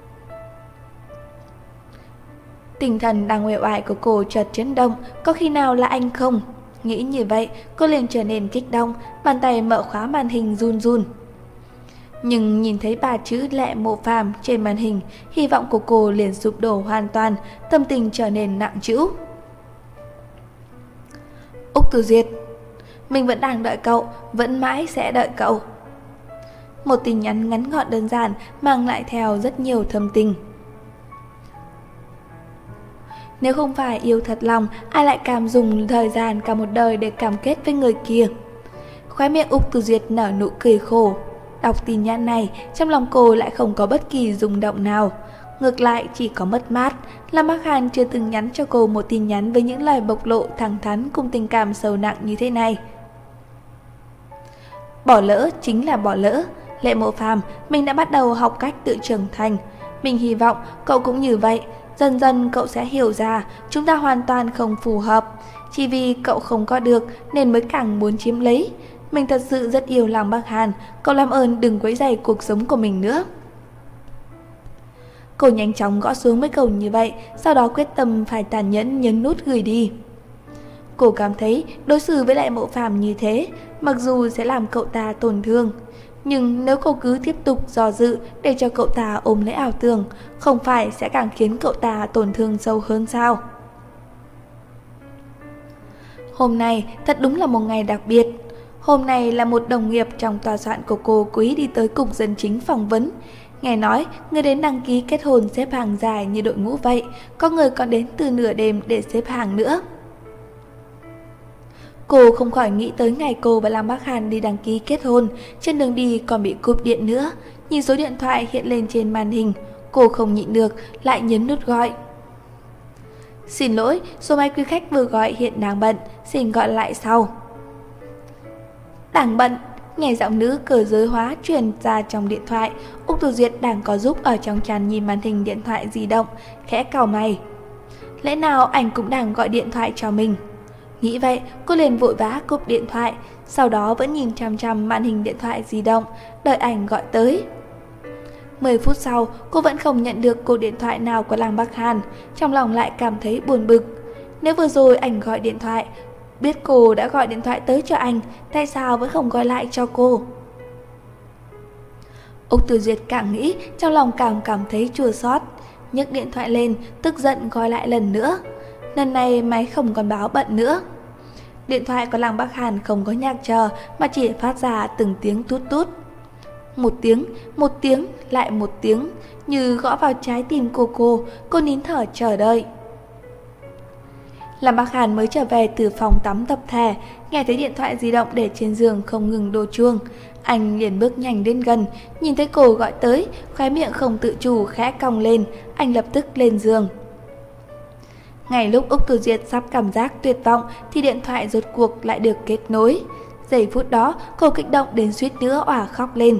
Tinh thần đang uể oải của cô chợt chấn động, có khi nào là anh không? Nghĩ như vậy, cô liền trở nên kích động, bàn tay mở khóa màn hình run run. Nhưng nhìn thấy ba chữ Lệ Mộ Phàm trên màn hình, hy vọng của cô liền sụp đổ hoàn toàn, tâm tình trở nên nặng trĩu. Úc Từ Duyệt, mình vẫn đang đợi cậu, vẫn mãi sẽ đợi cậu. Một tin nhắn ngắn gọn đơn giản, mang lại theo rất nhiều thâm tình. Nếu không phải yêu thật lòng, ai lại cam dùng thời gian cả một đời để cam kết với người kia? Khóe miệng Úc Từ Duyệt nở nụ cười khổ. Đọc tin nhắn này, trong lòng cô lại không có bất kỳ rung động nào. Ngược lại chỉ có mất mát. Lam Bắc Hàn chưa từng nhắn cho cô một tin nhắn với những lời bộc lộ thẳng thắn cùng tình cảm sâu nặng như thế này. Bỏ lỡ chính là bỏ lỡ. Lệ Mộ Phàm, mình đã bắt đầu học cách tự trưởng thành. Mình hy vọng cậu cũng như vậy. Dần dần cậu sẽ hiểu ra chúng ta hoàn toàn không phù hợp. Chỉ vì cậu không có được nên mới càng muốn chiếm lấy. Mình thật sự rất yêu Lam Bắc Hàn, cậu làm ơn đừng quấy rầy cuộc sống của mình nữa. Cô nhanh chóng gõ xuống mấy câu như vậy, sau đó quyết tâm phải tàn nhẫn nhấn nút gửi đi. Cô cảm thấy đối xử với Lệ Mộ Phàm như thế, mặc dù sẽ làm cậu ta tổn thương, nhưng nếu cô cứ tiếp tục do dự để cho cậu ta ôm lấy ảo tưởng, không phải sẽ càng khiến cậu ta tổn thương sâu hơn sao? Hôm nay thật đúng là một ngày đặc biệt. Hôm nay là một đồng nghiệp trong tòa soạn của cô cố ý đi tới cục dân chính phỏng vấn. Nghe nói người đến đăng ký kết hôn xếp hàng dài như đội ngũ vậy, có người còn đến từ nửa đêm để xếp hàng nữa. Cô không khỏi nghĩ tới ngày cô và Lăng Bắc Hàn đi đăng ký kết hôn, trên đường đi còn bị cúp điện nữa. Nhìn số điện thoại hiện lên trên màn hình, cô không nhịn được, lại nhấn nút gọi. Xin lỗi, số máy quý khách vừa gọi hiện đang bận, xin gọi lại sau. Đang bận, nghe giọng nữ cờ giới hóa truyền ra trong điện thoại. Úc Tử Duyệt đang có giúp ở trong chăn nhìn màn hình điện thoại di động, khẽ cau mày. Lẽ nào anh cũng đang gọi điện thoại cho mình? Nghĩ vậy, cô liền vội vã cúp điện thoại, sau đó vẫn nhìn chằm chằm màn hình điện thoại di động, đợi anh gọi tới. 10 phút sau, cô vẫn không nhận được cuộc điện thoại nào của Lăng Bắc Hàn, trong lòng lại cảm thấy buồn bực. Nếu vừa rồi anh gọi điện thoại, biết cô đã gọi điện thoại tới cho anh, tại sao vẫn không gọi lại cho cô? Úc Tử Duyệt càng nghĩ, trong lòng càng cảm thấy chua xót, nhấc điện thoại lên, tức giận gọi lại lần nữa. Lần này máy không còn báo bận nữa. Điện thoại của Lăng Bắc Hàn không có nhạc chờ mà chỉ phát ra từng tiếng tút tút. Một tiếng, lại một tiếng, như gõ vào trái tim cô nín thở chờ đợi. Lăng Bắc Hàn mới trở về từ phòng tắm tập thể, nghe thấy điện thoại di động để trên giường không ngừng đổ chuông. Anh liền bước nhanh đến gần, nhìn thấy cô gọi tới, khóe miệng không tự chủ khẽ cong lên, anh lập tức lên giường. Ngay lúc Úc Tử Duyệt sắp cảm giác tuyệt vọng thì điện thoại rốt cuộc lại được kết nối. Giây phút đó, cô kích động đến suýt nữa òa khóc lên.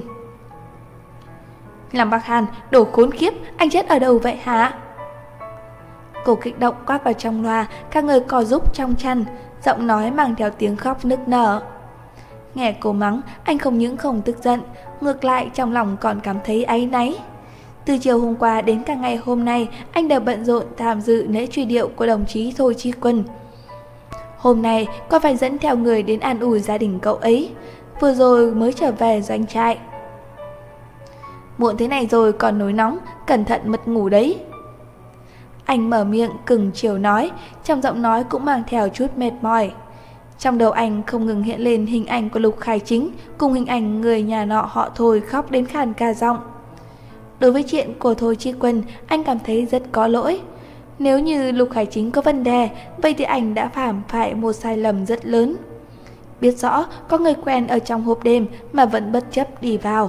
Lăng Bắc Hàn, đồ khốn kiếp, anh chết ở đâu vậy hả? Cô kích động quát vào trong loa, các người co rúm trong chăn, giọng nói mang theo tiếng khóc nức nở. Nghe cô mắng, anh không những không tức giận, ngược lại trong lòng còn cảm thấy áy náy. Từ chiều hôm qua đến cả ngày hôm nay, anh đều bận rộn tham dự lễ truy điệu của đồng chí Thôi Chi Quân. Hôm nay, có phải dẫn theo người đến an ủi gia đình cậu ấy, vừa rồi mới trở về doanh trại. Muộn thế này rồi còn nổi nóng, cẩn thận mất ngủ đấy. Anh mở miệng cứng chiều nói, trong giọng nói cũng mang theo chút mệt mỏi. Trong đầu anh không ngừng hiện lên hình ảnh của Lục Khải Chính cùng hình ảnh người nhà nọ họ Thôi khóc đến khàn cả giọng. Đối với chuyện của Thôi Chi Quân, anh cảm thấy rất có lỗi. Nếu như Lục Khải Chính có vấn đề, vậy thì anh đã phạm phải một sai lầm rất lớn. Biết rõ có người quen ở trong hộp đêm mà vẫn bất chấp đi vào.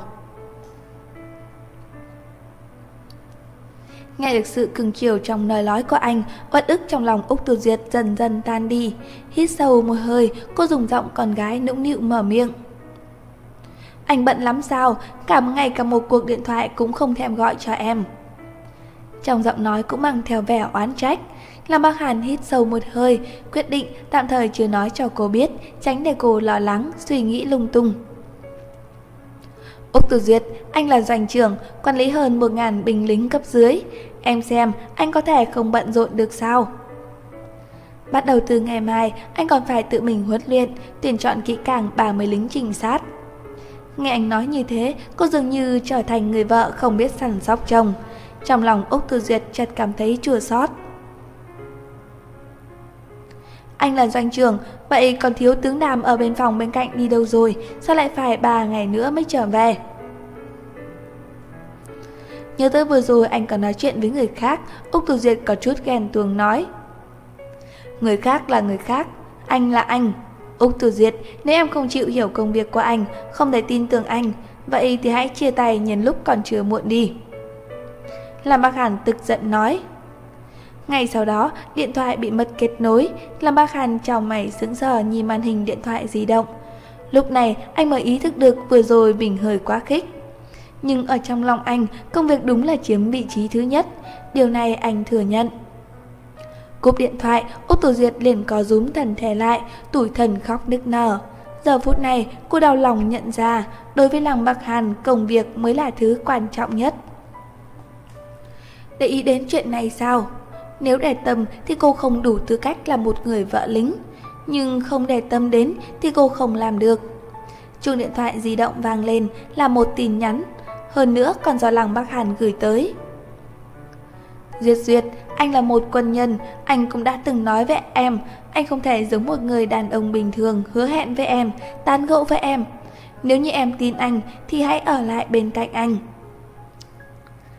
Nghe được sự cưng chiều trong lời nói của anh, uất ức trong lòng Úc Tử Duyệt dần dần tan đi. Hít sâu một hơi, cô dùng giọng con gái nũng nịu mở miệng. Anh bận lắm sao? Cả một ngày cả một cuộc điện thoại cũng không thèm gọi cho em. Trong giọng nói cũng mang theo vẻ oán trách. Lăng Bắc Hàn hít sâu một hơi, quyết định tạm thời chưa nói cho cô biết, tránh để cô lo lắng, suy nghĩ lung tung. Úc Tử Duyệt, anh là doanh trưởng, quản lý hơn 1000 binh lính cấp dưới. Em xem, anh có thể không bận rộn được sao? Bắt đầu từ ngày mai, anh còn phải tự mình huấn luyện, tuyển chọn kỹ càng 30 lính trinh sát. Nghe anh nói như thế, cô dường như trở thành người vợ không biết săn sóc chồng. Trong lòng Úc Tử Duyệt chợt cảm thấy chua xót. Anh là doanh trưởng, vậy còn thiếu tướng Đàm ở bên phòng bên cạnh đi đâu rồi? Sao lại phải 3 ngày nữa mới trở về? Nhớ tới vừa rồi anh còn nói chuyện với người khác, Úc Tử Duyệt có chút ghen tuông nói. Người khác là người khác, anh là anh. Úc Tử Duyệt, nếu em không chịu hiểu công việc của anh, không thể tin tưởng anh, vậy thì hãy chia tay nhân lúc còn chưa muộn đi. Lâm Bắc Hàn tức giận nói. Ngay sau đó, điện thoại bị mất kết nối. Lâm Bắc Hàn chau mày sững sờ nhìn màn hình điện thoại di động. Lúc này, anh mới ý thức được vừa rồi mình hơi quá khích. Nhưng ở trong lòng anh, công việc đúng là chiếm vị trí thứ nhất. Điều này anh thừa nhận. Cúp điện thoại, Úc Tử Duyệt liền có rúm thần thể lại, tủi thân khóc nức nở. Giờ phút này, cô đau lòng nhận ra, đối với Lăng Bắc Hàn, công việc mới là thứ quan trọng nhất. Để ý đến chuyện này sao? Nếu để tâm thì cô không đủ tư cách là một người vợ lính, nhưng không để tâm đến thì cô không làm được. Chuông điện thoại di động vang lên là một tin nhắn, hơn nữa còn do Lăng Bắc Hàn gửi tới. Duyệt Duyệt, anh là một quân nhân, anh cũng đã từng nói với em, anh không thể giống một người đàn ông bình thường hứa hẹn với em, tán gẫu với em. Nếu như em tin anh thì hãy ở lại bên cạnh anh.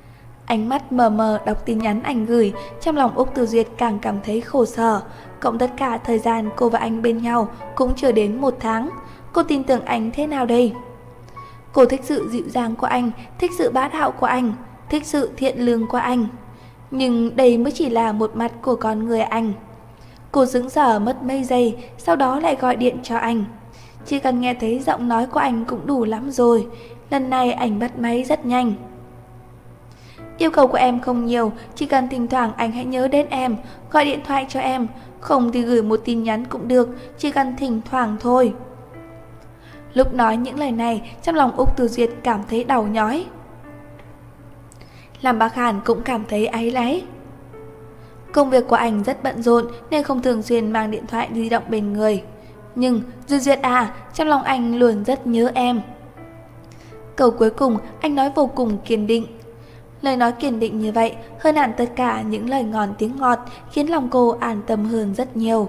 Ánh mắt mờ mờ đọc tin nhắn anh gửi, trong lòng Úc Từ Duyệt càng cảm thấy khổ sở. Cộng tất cả thời gian cô và anh bên nhau cũng chưa đến 1 tháng. Cô tin tưởng anh thế nào đây? Cô thích sự dịu dàng của anh, thích sự bá đạo của anh, thích sự thiện lương của anh. Nhưng đây mới chỉ là một mặt của con người anh. Cô sững sờ mất mấy giây, sau đó lại gọi điện cho anh. Chỉ cần nghe thấy giọng nói của anh cũng đủ lắm rồi. Lần này anh bắt máy rất nhanh. Yêu cầu của em không nhiều, chỉ cần thỉnh thoảng anh hãy nhớ đến em, gọi điện thoại cho em, không thì gửi một tin nhắn cũng được, chỉ cần thỉnh thoảng thôi. Lúc nói những lời này, trong lòng Úc Từ Duyệt cảm thấy đau nhói. Lam Bắc Hàn cũng cảm thấy áy náy. Công việc của anh rất bận rộn nên không thường xuyên mang điện thoại di động bên người. Nhưng Duyệt Duyệt à, trong lòng anh luôn rất nhớ em. Câu cuối cùng anh nói vô cùng kiên định. Lời nói kiên định như vậy hơn hẳn tất cả những lời ngon tiếng ngọt, khiến lòng cô an tâm hơn rất nhiều.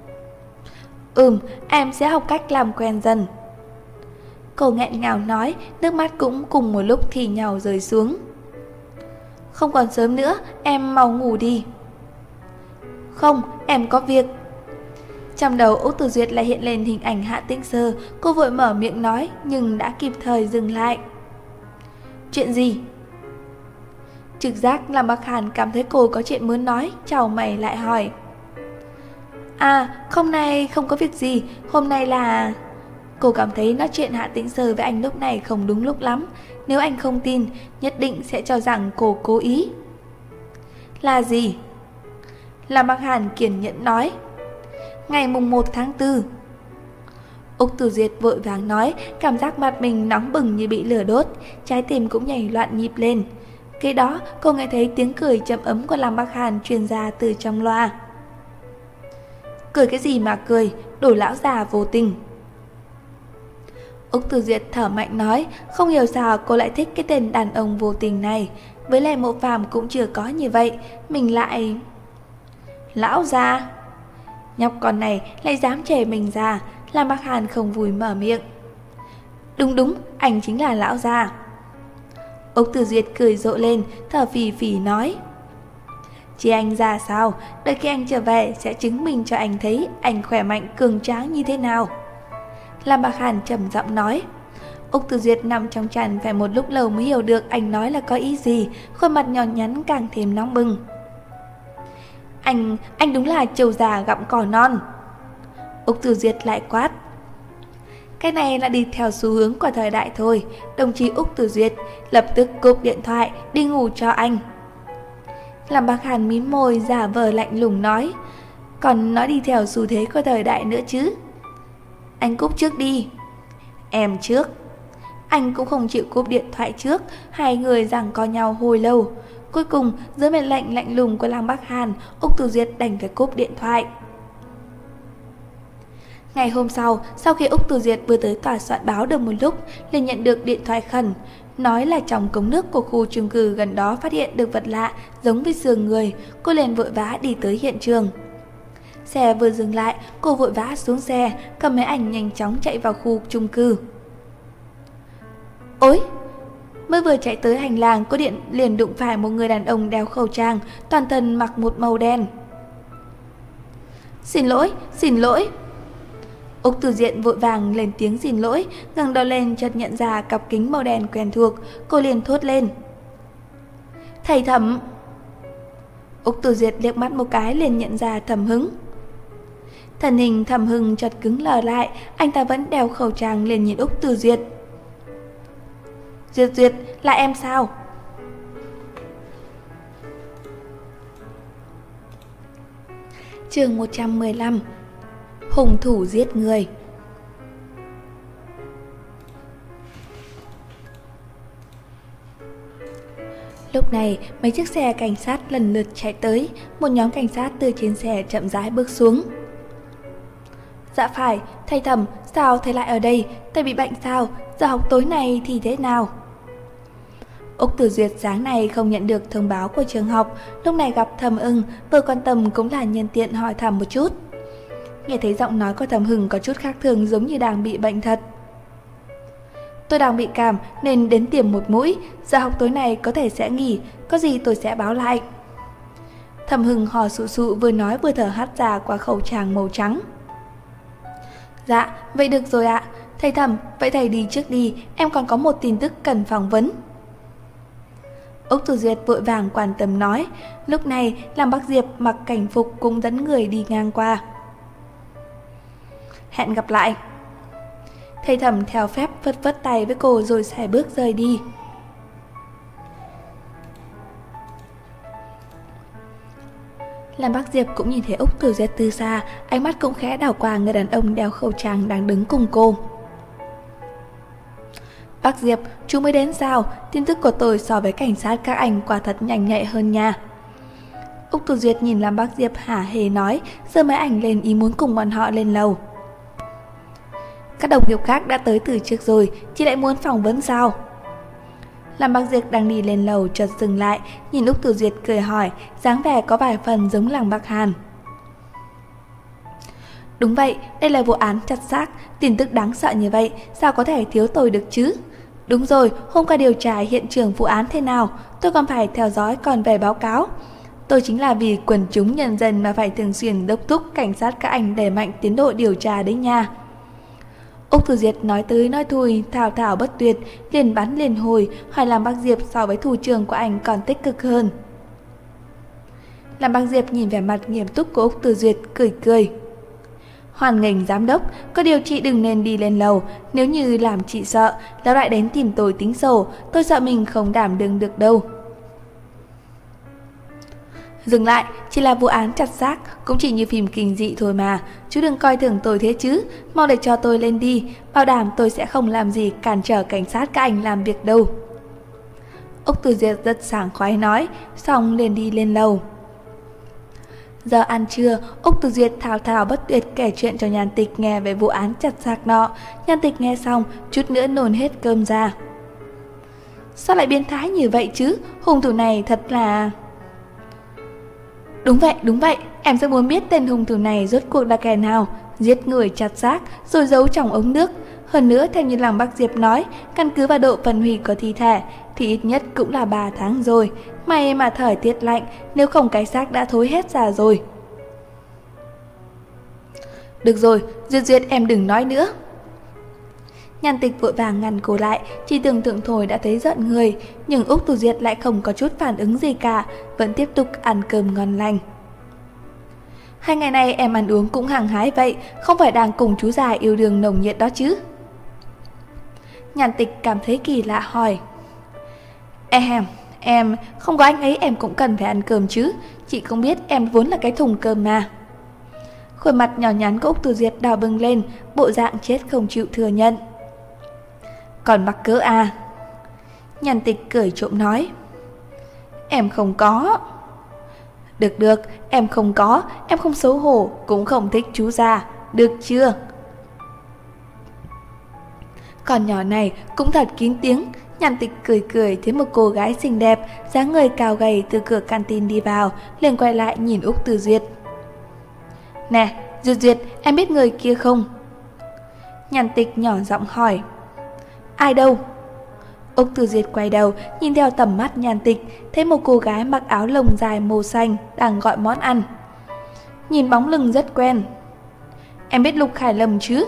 Em sẽ học cách làm quen dần. Cô nghẹn ngào nói, nước mắt cũng cùng một lúc thì nhào rơi xuống. Không còn sớm nữa, em mau ngủ đi. Không, em có việc. Trong đầu Úc Từ Duyệt lại hiện lên hình ảnh Hạ Tĩnh Sơ. Cô vội mở miệng nói nhưng đã kịp thời dừng lại. Chuyện gì? Trực giác làm Bắc Hàn cảm thấy cô có chuyện muốn nói, chào mày lại hỏi. Hôm nay không có việc gì, hôm nay là... Cô cảm thấy nói chuyện Hạ Tĩnh Sơ với anh lúc này không đúng lúc lắm. Nếu anh không tin, nhất định sẽ cho rằng cô cố ý. Là gì? Lâm Bắc Hàn kiên nhẫn nói. Ngày mùng 1 tháng 4. Úc Từ Duyệt vội vàng nói, cảm giác mặt mình nóng bừng như bị lửa đốt, trái tim cũng nhảy loạn nhịp lên. Kế đó cô nghe thấy tiếng cười trầm ấm của Lâm Bắc Hàn truyền ra từ trong loa. Cười cái gì mà cười, đồ lão già vô tình. Úc Từ Duyệt thở mạnh nói, không hiểu sao cô lại thích cái tên đàn ông vô tình này. Với lại Mộ Phàm cũng chưa có như vậy, mình lại... Lão già? Nhóc con này lại dám chê mình già. Lâm Bắc Hàn không vui mở miệng. Đúng, anh chính là lão già. Úc Từ Duyệt cười rộ lên, thở phì phì nói. Chỉ anh già sao, đợi khi anh trở về sẽ chứng minh cho anh thấy anh khỏe mạnh cường tráng như thế nào. Lâm Bắc Hàn trầm giọng nói. Úc Từ Duyệt nằm trong tràn phải một lúc lâu mới hiểu được anh nói là có ý gì, khuôn mặt nhỏ nhắn càng thêm nóng bừng. Anh đúng là trâu già gặm cỏ non. Úc Từ Duyệt lại quát. Cái này là đi theo xu hướng của thời đại thôi. Đồng chí Úc Từ Duyệt lập tức cúp điện thoại, đi ngủ cho anh. Lâm Bắc Hàn mím môi giả vờ lạnh lùng nói. Còn nó đi theo xu thế của thời đại nữa chứ. Anh cúp trước đi. Em trước. Anh cũng không chịu cúp điện thoại trước. Hai người giằng co nhau hồi lâu. Cuối cùng dưới mệnh lệnh lạnh lùng của Lâm Bắc Hàn, Úc Từ Duyệt đành phải cúp điện thoại. Ngày hôm sau khi Úc Từ Duyệt vừa tới tòa soạn báo được một lúc, liền nhận được điện thoại khẩn, nói là trong cống nước của khu chung cư gần đó phát hiện được vật lạ giống với xương người. Cô liền vội vã đi tới hiện trường. Xe vừa dừng lại, cô vội vã xuống xe, cầm máy ảnh nhanh chóng chạy vào khu chung cư. Ôi! Mới vừa chạy tới hành lang, cô điện liền đụng phải một người đàn ông đeo khẩu trang, toàn thân mặc một màu đen. Xin lỗi. Úc Từ Duyệt vội vàng lên tiếng xin lỗi, ngẩng đầu lên chợt nhận ra cặp kính màu đen quen thuộc, cô liền thốt lên. Thầy Thẩm. Úc Từ Duyệt liếc mắt một cái liền nhận ra Thẩm Hưng. Thân hình Thẩm Hưng chợt cứng lờ lại, anh ta vẫn đeo khẩu trang liền nhìn Úc Từ Duyệt. Duyệt, là em sao? Chương 115. Hung thủ giết người. Lúc này, mấy chiếc xe cảnh sát lần lượt chạy tới, một nhóm cảnh sát từ trên xe chậm rãi bước xuống. Dạ phải, thầy Thẩm, sao thầy lại ở đây? Thầy bị bệnh sao? Giờ học tối này thì thế nào? Úc Từ Duyệt sáng nay không nhận được thông báo của trường học, lúc này gặp Thẩm Ưng, vừa quan tâm cũng là nhân tiện hỏi thăm một chút. Nghe thấy giọng nói của Thẩm Hưng có chút khác thường, giống như đang bị bệnh thật. tôi đang bị cảm nên đến tiêm một mũi, giờ học tối này có thể sẽ nghỉ, có gì tôi sẽ báo lại. Thẩm Hưng hò sụ sụ vừa nói vừa thở hắt ra qua khẩu trang màu trắng. Dạ, vậy được rồi ạ. Thầy Thẩm, vậy thầy đi trước đi, em còn có một tin tức cần phỏng vấn. Úc Tử Duyệt vội vàng quan tâm nói. Lúc này, Lam Bắc Diệp mặc cảnh phục cũng dẫn người đi ngang qua. Hẹn gặp lại. Thầy Thẩm theo phép phất phất tay với cô rồi xài bước rời đi. Lam Bắc Diệp cũng nhìn thấy Úc Tử Duyệt từ xa, ánh mắt cũng khẽ đảo qua người đàn ông đeo khẩu trang đang đứng cùng cô. Bác Diệp, chú mới đến sao? Tin tức của tôi so với cảnh sát các anh quả thật nhanh nhạy hơn nha. Úc Tử Duyệt nhìn Lam Bắc Diệp hả hề nói, giơ máy ảnh lên ý muốn cùng bọn họ lên lầu. Các đồng nghiệp khác đã tới từ trước rồi, chị lại muốn phỏng vấn sao? Lam Bắc Diệp đang đi lên lầu chợt dừng lại, nhìn Úc Tử Duyệt cười hỏi, dáng vẻ có vài phần giống làng Bắc Hàn. Đúng vậy, đây là vụ án chặt xác, tin tức đáng sợ như vậy, sao có thể thiếu tôi được chứ? Đúng rồi, hôm qua điều tra hiện trường vụ án thế nào, tôi còn phải theo dõi còn về báo cáo. Tôi chính là vì quần chúng nhân dân mà phải thường xuyên đốc thúc cảnh sát các anh đẩy mạnh tiến độ điều tra đấy nha. Úc Tử Duyệt nói tới nói thui, thao thao bất tuyệt, liền bắn liền hồi, hỏi Lam Bắc Diệp so với thủ trưởng của anh còn tích cực hơn. Lam Bắc Diệp nhìn vẻ mặt nghiêm túc của Úc Tử Duyệt, cười cười. Hoan nghênh giám đốc, có điều chị đừng nên đi lên lầu, nếu như làm chị sợ, lão đại đến tìm tôi tính sổ, tôi sợ mình không đảm đương được đâu. Dừng lại, chỉ là vụ án chặt xác, cũng chỉ như phim kinh dị thôi mà, chú đừng coi thường tôi thế chứ, mau để cho tôi lên đi, bảo đảm tôi sẽ không làm gì cản trở cảnh sát các anh làm việc đâu. Úc Tử Duyệt rất sảng khoái nói, xong liền đi lên lầu. Giờ ăn trưa, Úc Tử Duyệt thao thao bất tuyệt kể chuyện cho Nhan Tịch nghe về vụ án chặt xác nọ. Nhan Tịch nghe xong, chút nữa nôn hết cơm ra. Sao lại biến thái như vậy chứ? Hung thủ này thật là... Đúng vậy, em sẽ muốn biết tên hung thủ này rốt cuộc là kẻ nào, giết người chặt xác rồi giấu trong ống nước. Hơn nữa, theo như Lam Bắc Diệp nói, căn cứ vào độ phân hủy của thi thể thì ít nhất cũng là 3 tháng rồi. May mà thời tiết lạnh, nếu không cái xác đã thối hết ra rồi. Được rồi, Duyệt em đừng nói nữa. Nhan Tịch vội vàng ngăn cô lại, chỉ tưởng tượng thôi đã thấy giận người, nhưng Úc Tử Duyệt lại không có chút phản ứng gì cả, vẫn tiếp tục ăn cơm ngon lành. 2 ngày nay em ăn uống cũng hăng hái vậy, không phải đang cùng chú già yêu đương nồng nhiệt đó chứ? Nhan Tịch cảm thấy kỳ lạ hỏi. Em không có anh ấy em cũng cần phải ăn cơm chứ, chị không biết em vốn là cái thùng cơm mà. Khuôn mặt nhỏ nhắn của Úc Tử Duyệt đỏ bừng lên, bộ dạng chết không chịu thừa nhận. Còn mắc cỡ à? Nhan Tịch cười trộm nói. Em không có. Được, em không có, em không xấu hổ, cũng không thích chú già, được chưa? Con nhỏ này cũng thật kín tiếng. Nhan Tịch cười thấy một cô gái xinh đẹp, dáng người cao gầy từ cửa canteen đi vào, liền quay lại nhìn Úc Tử Duyệt. Nè, Duyệt, em biết người kia không? Nhan Tịch nhỏ giọng hỏi. Ai đâu? Úc Tử Duyệt quay đầu, nhìn theo tầm mắt Nhan Tịch, thấy một cô gái mặc áo lông dài màu xanh đang gọi món ăn. Nhìn bóng lưng rất quen. Em biết Lục Khải Lâm chứ?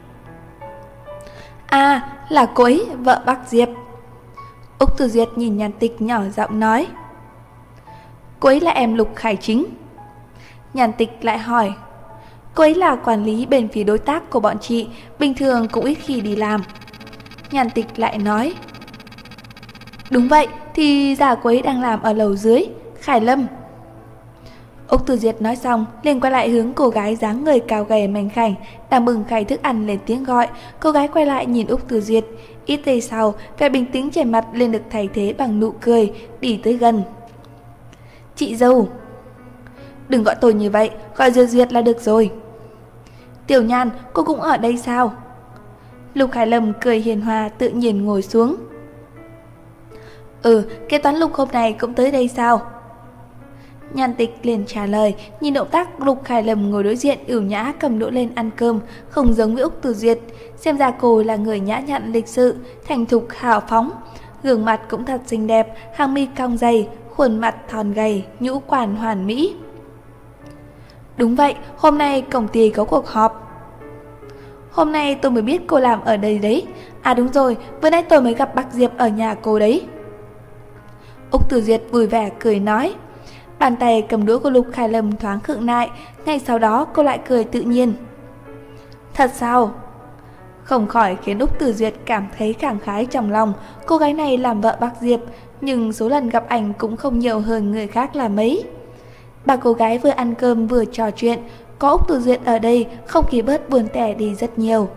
À, là cô ấy, vợ bác Diệp. Úc Tử Duyệt nhìn Nhan Tịch nhỏ giọng nói. Cô ấy là em Lục Khải Chính. Nhan Tịch lại hỏi. Cô ấy là quản lý bên phía đối tác của bọn chị, bình thường cũng ít khi đi làm. Nhan Tịch lại nói. Đúng vậy, thì giả cô ấy đang làm ở lầu dưới, Khải Lâm. Úc Tử Duyệt nói xong, liền quay lại hướng cô gái dáng người cao gầy mảnh khảnh đang bưng khay thức ăn lên tiếng gọi. Cô gái quay lại nhìn Úc Tử Duyệt, ít giây sau, vẻ bình tĩnh trên mặt liền được thay thế bằng nụ cười, đi tới gần. Chị dâu. Đừng gọi tôi như vậy, gọi Duyệt là được rồi. Tiểu Nhan, cô cũng ở đây sao? Lục Khải Lâm cười hiền hòa tự nhiên ngồi xuống. Kế toán Lục hôm nay cũng tới đây sao? Nhan Tịch liền trả lời, nhìn động tác Lục Khải Lâm ngồi đối diện ưu nhã cầm đũa lên ăn cơm, không giống với Úc Từ Duyệt. Xem ra cô là người nhã nhặn lịch sự, thành thục hào phóng. Gương mặt cũng thật xinh đẹp, hàng mi cong dày, khuôn mặt thon gầy, nhũ quản hoàn mỹ. Đúng vậy, hôm nay công ty có cuộc họp. Hôm nay tôi mới biết cô làm ở đây đấy. À đúng rồi, vừa nãy tôi mới gặp bác Diệp ở nhà cô đấy. Úc Từ Duyệt vui vẻ cười nói. Bàn tay cầm đũa của Lục Khải Lâm thoáng khựng lại, ngay sau đó cô lại cười tự nhiên. Thật sao? Không khỏi khiến Úc Từ Duyệt cảm thấy khẳng khái trong lòng. Cô gái này làm vợ bác Diệp, nhưng số lần gặp ảnh cũng không nhiều hơn người khác là mấy. Ba cô gái vừa ăn cơm vừa trò chuyện, có Úc Từ Duyệt ở đây, không khí bớt buồn tẻ đi rất nhiều.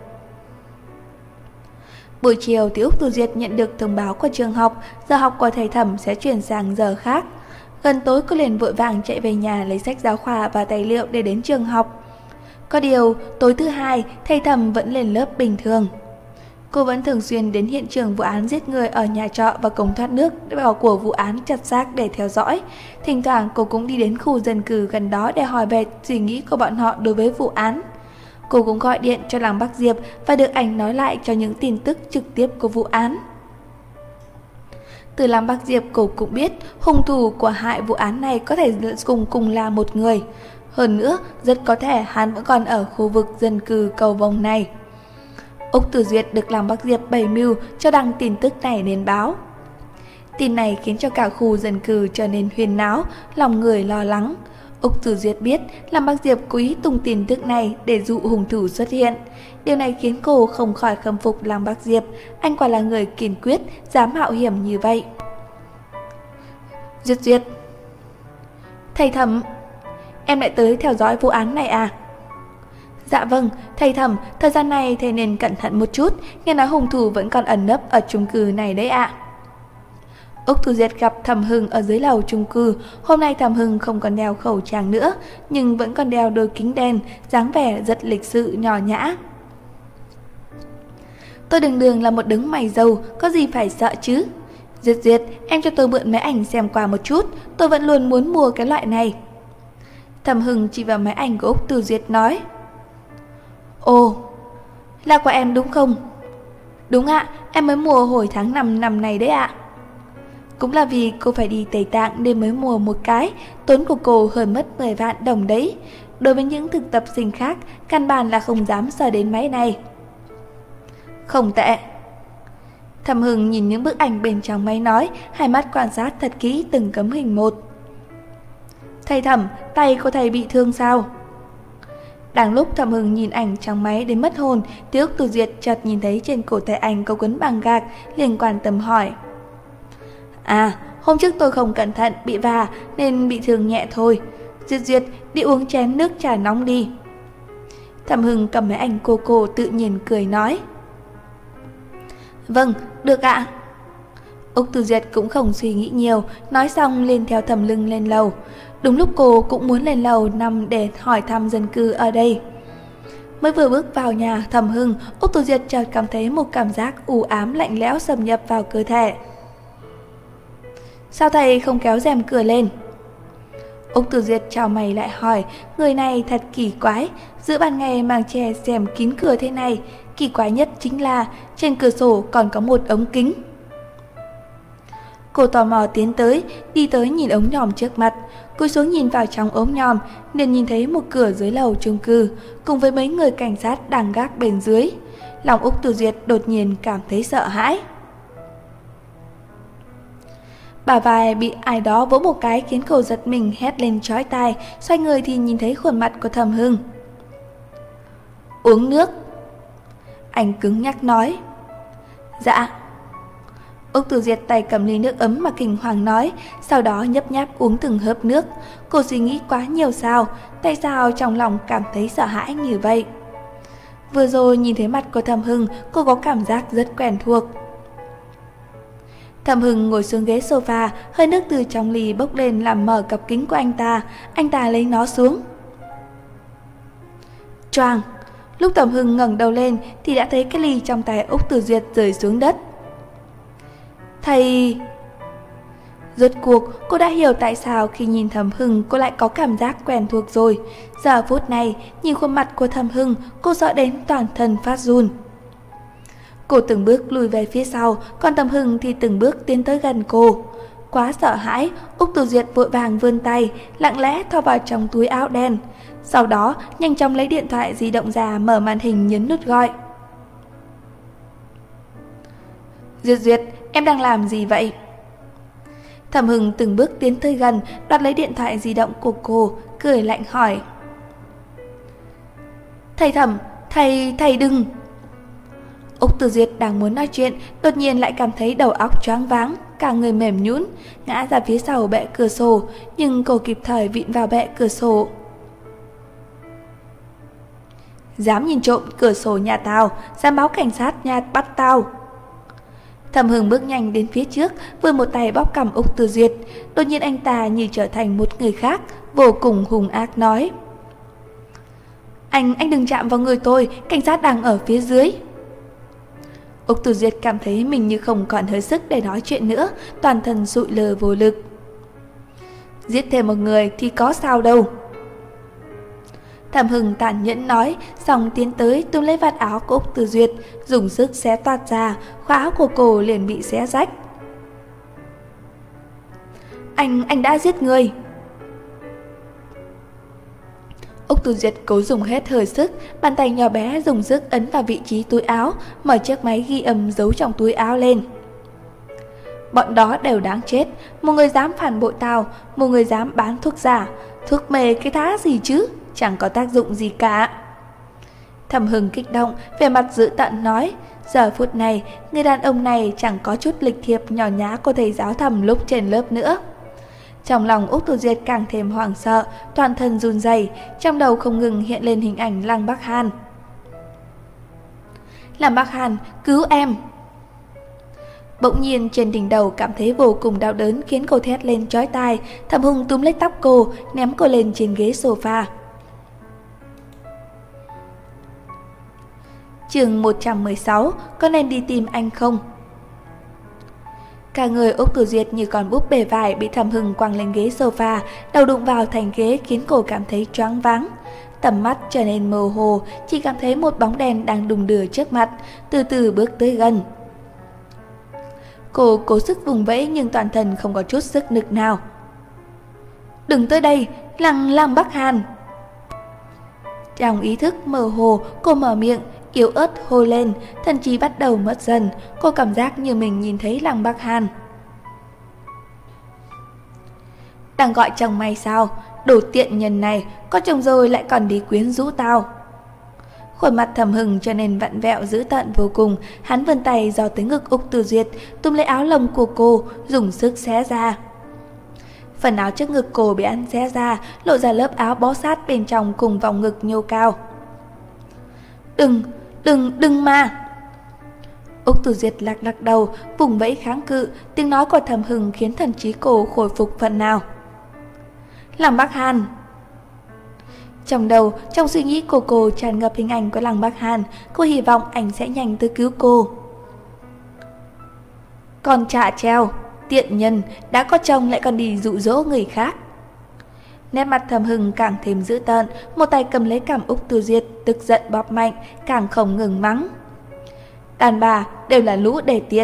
Buổi chiều thì Úc Từ Duyệt nhận được thông báo của trường học, giờ học của thầy Thẩm sẽ chuyển sang giờ khác. Gần tối cô liền vội vàng chạy về nhà lấy sách giáo khoa và tài liệu để đến trường học. Có điều, tối thứ hai, thầy Thẩm vẫn lên lớp bình thường. Cô vẫn thường xuyên đến hiện trường vụ án giết người ở nhà trọ và cống thoát nước của vụ án chặt xác để theo dõi. Thỉnh thoảng cô cũng đi đến khu dân cư gần đó để hỏi về suy nghĩ của bọn họ đối với vụ án. Cô cũng gọi điện cho làng Bắc Diệp và được ảnh nói lại cho những tin tức trực tiếp của vụ án. Từ làng Bắc Diệp cô cũng biết hung thủ của hại vụ án này có thể cùng là một người. Hơn nữa, rất có thể hắn vẫn còn ở khu vực dân cư cầu vồng này. Úc Từ Duyệt được làng Bắc Diệp bày mưu cho đăng tin tức này lên báo. Tin này khiến cho cả khu dân cư trở nên huyên náo, lòng người lo lắng. Úc Từ Duyệt biết làng Bắc Diệp cố ý tung tin tức này để dụ hung thủ xuất hiện. Điều này khiến cô không khỏi khâm phục làng Bắc Diệp, anh quả là người kiên quyết, dám mạo hiểm như vậy. Duyệt, thầy Thẩm, em lại tới theo dõi vụ án này à? Dạ vâng, thầy Thẩm, thời gian này thầy nên cẩn thận một chút, nghe nói hung thủ vẫn còn ẩn nấp ở chung cư này đấy ạ. Úc Từ Duyệt gặp Thẩm Hưng ở dưới lầu chung cư. Hôm nay Thẩm Hưng không còn đeo khẩu trang nữa, nhưng vẫn còn đeo đôi kính đen, dáng vẻ rất lịch sự nhỏ nhã. Tôi đường là một đấng mày râu, có gì phải sợ chứ? Duyệt, em cho tôi mượn máy ảnh xem qua một chút, tôi vẫn luôn muốn mua cái loại này. Thẩm Hưng chỉ vào máy ảnh của Úc Từ Duyệt nói. Ồ, là của em đúng không? Đúng ạ, em mới mua hồi tháng 5 năm này đấy ạ. Cũng là vì cô phải đi Tây Tạng nên mới mua một cái, tốn của cô hơn mất 10 vạn đồng đấy. Đối với những thực tập sinh khác, căn bản là không dám sờ đến máy này. Không tệ. Thẩm Hưng nhìn những bức ảnh bên trong máy nói, hai mắt quan sát thật kỹ từng tấm hình một. Thầy Thẩm, tay của thầy bị thương sao? Đang lúc Thẩm Hưng nhìn ảnh trong máy đến mất hồn, thì Úc Từ Duyệt chợt nhìn thấy trên cổ tay anh có quấn bằng gạc, liền quan tâm hỏi. À, hôm trước tôi không cẩn thận bị va nên bị thương nhẹ thôi. Duyệt, đi uống chén nước trà nóng đi. Thẩm Hưng cầm máy ảnh cô tự nhiên cười nói. Vâng, được ạ. Úc Từ Duyệt cũng không suy nghĩ nhiều, nói xong liền theo Thẩm Hưng lên lầu. Đúng lúc cô cũng muốn lên lầu 5 để hỏi thăm dân cư ở đây. Mới vừa bước vào nhà Thẩm Hưng, Úc Từ Duyệt chợt cảm thấy một cảm giác u ám lạnh lẽo xâm nhập vào cơ thể. Sao thầy không kéo rèm cửa lên? Úc Từ Duyệt chào mày lại hỏi, người này thật kỳ quái, giữa ban ngày màn che rèm kín cửa thế này, kỳ quái nhất chính là trên cửa sổ còn có một ống kính. Cô tò mò tiến tới, đi tới nhìn ống nhòm trước mặt, cúi xuống nhìn vào trong ống nhòm, liền nhìn thấy một cửa dưới lầu chung cư, cùng với mấy người cảnh sát đang gác bên dưới. Lòng Úc Từ Duyệt đột nhiên cảm thấy sợ hãi. Bả vai bị ai đó vỗ một cái khiến cô giật mình hét lên chói tai, xoay người thì nhìn thấy khuôn mặt của Thẩm Hưng. Uống nước. Anh cứng nhắc nói. Dạ. Úc Từ Duyệt tay cầm ly nước ấm mà kinh hoàng nói, sau đó nhấp nháp uống từng hớp nước. Cô suy nghĩ quá nhiều sao, tại sao trong lòng cảm thấy sợ hãi như vậy? Vừa rồi nhìn thấy mặt của Thẩm Hưng, cô có cảm giác rất quen thuộc. Thẩm Hưng ngồi xuống ghế sofa, hơi nước từ trong ly bốc lên làm mở cặp kính của anh ta lấy nó xuống. Choang! Lúc Thẩm Hưng ngẩng đầu lên thì đã thấy cái ly trong tay Úc Từ Duyệt rơi xuống đất. Thầy... Rốt cuộc, cô đã hiểu tại sao khi nhìn Thẩm Hưng cô lại có cảm giác quen thuộc rồi. Giờ phút này, nhìn khuôn mặt của Thẩm Hưng, cô sợ đến toàn thân phát run. Cô từng bước lùi về phía sau, còn Thẩm Hưng thì từng bước tiến tới gần cô. Quá sợ hãi, Úc Tử Duyệt vội vàng vươn tay, lặng lẽ thò vào trong túi áo đen. Sau đó, nhanh chóng lấy điện thoại di động ra, mở màn hình nhấn nút gọi. Duyệt Duyệt, em đang làm gì vậy? Thẩm Hưng từng bước tiến tới gần, đoạt lấy điện thoại di động của cô, cười lạnh hỏi. Thầy Thẩm, thầy đừng. Úc Tử Duyệt đang muốn nói chuyện, đột nhiên lại cảm thấy đầu óc choáng váng, cả người mềm nhũn, ngã ra phía sau bệ cửa sổ, nhưng cô kịp thời vịn vào bệ cửa sổ. Dám nhìn trộm cửa sổ nhà tao, dám báo cảnh sát nhà bắt tao. Thẩm Hưng bước nhanh đến phía trước, vừa một tay bóp cằm Úc Tử Duyệt. Đột nhiên anh ta như trở thành một người khác, vô cùng hung ác nói. Anh đừng chạm vào người tôi, cảnh sát đang ở phía dưới. Úc Tử Duyệt cảm thấy mình như không còn hơi sức để nói chuyện nữa, toàn thân sụi lơ vô lực. Giết thêm một người thì có sao đâu. Thẩm Hưng tàn nhẫn nói, xong tiến tới túm lấy vạt áo của Úc Tử Duyệt, dùng sức xé toạc ra, khóa áo của cô liền bị xé rách. Anh đã giết người. Úc Tử Duyệt cố dùng hết hơi sức, bàn tay nhỏ bé dùng sức ấn vào vị trí túi áo, mở chiếc máy ghi âm giấu trong túi áo lên. Bọn đó đều đáng chết, một người dám phản bội tao, một người dám bán thuốc giả, thuốc mê cái thá gì chứ, chẳng có tác dụng gì cả. Thẩm Hưng kích động, vẻ mặt dữ tợn nói, giờ phút này, người đàn ông này chẳng có chút lịch thiệp nhỏ nhã của thầy giáo Thẩm lúc trên lớp nữa. Trong lòng Úc Tử Duyệt càng thêm hoảng sợ, toàn thân run rẩy, trong đầu không ngừng hiện lên hình ảnh Lăng Bắc Hàn. Lăng Bắc Hàn, cứu em! Bỗng nhiên trên đỉnh đầu cảm thấy vô cùng đau đớn khiến cô thét lên chói tai. Thẩm Hưng túm lấy tóc cô, ném cô lên trên ghế sofa. Chương 116, có nên đi tìm anh không? Cả người Úc Tử Duyệt như con búp bể vải bị Thẩm Hưng quăng lên ghế sofa, đầu đụng vào thành ghế khiến cô cảm thấy choáng váng. Tầm mắt trở nên mơ hồ, chỉ cảm thấy một bóng đen đang đùng đưa trước mặt, từ từ bước tới gần. Cô cố sức vùng vẫy nhưng toàn thân không có chút sức lực nào. Đừng tới đây, Lăng Bắc Hàn! Trong ý thức mơ hồ, cô mở miệng, yếu ớt hô lên, thần trí bắt đầu mất dần, cô cảm giác như mình nhìn thấy Lăng Bắc Hàn. Đang gọi chồng mày sao? Đồ tiện nhân này, có chồng rồi lại còn đi quyến rũ tao. Khuôn mặt Thẩm Hưng trở nên vặn vẹo dữ tợn vô cùng, hắn vươn tay giơ tới ngực Úc Tử Duyệt, túm lấy áo lông của cô, dùng sức xé ra. Phần áo trước ngực cô bị hắn xé ra, lộ ra lớp áo bó sát bên trong cùng vòng ngực nhô cao. Đừng mà! Úc Tử Duyệt lắc đầu, vùng vẫy kháng cự, tiếng nói của Thẩm Hưng khiến thần trí cô khôi phục phần nào. Lăng Bắc Hàn! Trong đầu, trong suy nghĩ của cô tràn ngập hình ảnh của Lăng Bắc Hàn, cô hy vọng anh sẽ nhanh tới cứu cô. Còn trả treo, tiện nhân, đã có chồng lại còn đi dụ dỗ người khác. Nét mặt Thẩm Hưng càng thêm dữ tợn, một tay cầm lấy cằm Úc Tử Duyệt, tức giận bóp mạnh, càng không ngừng mắng. Đàn bà đều là lũ đề tiện.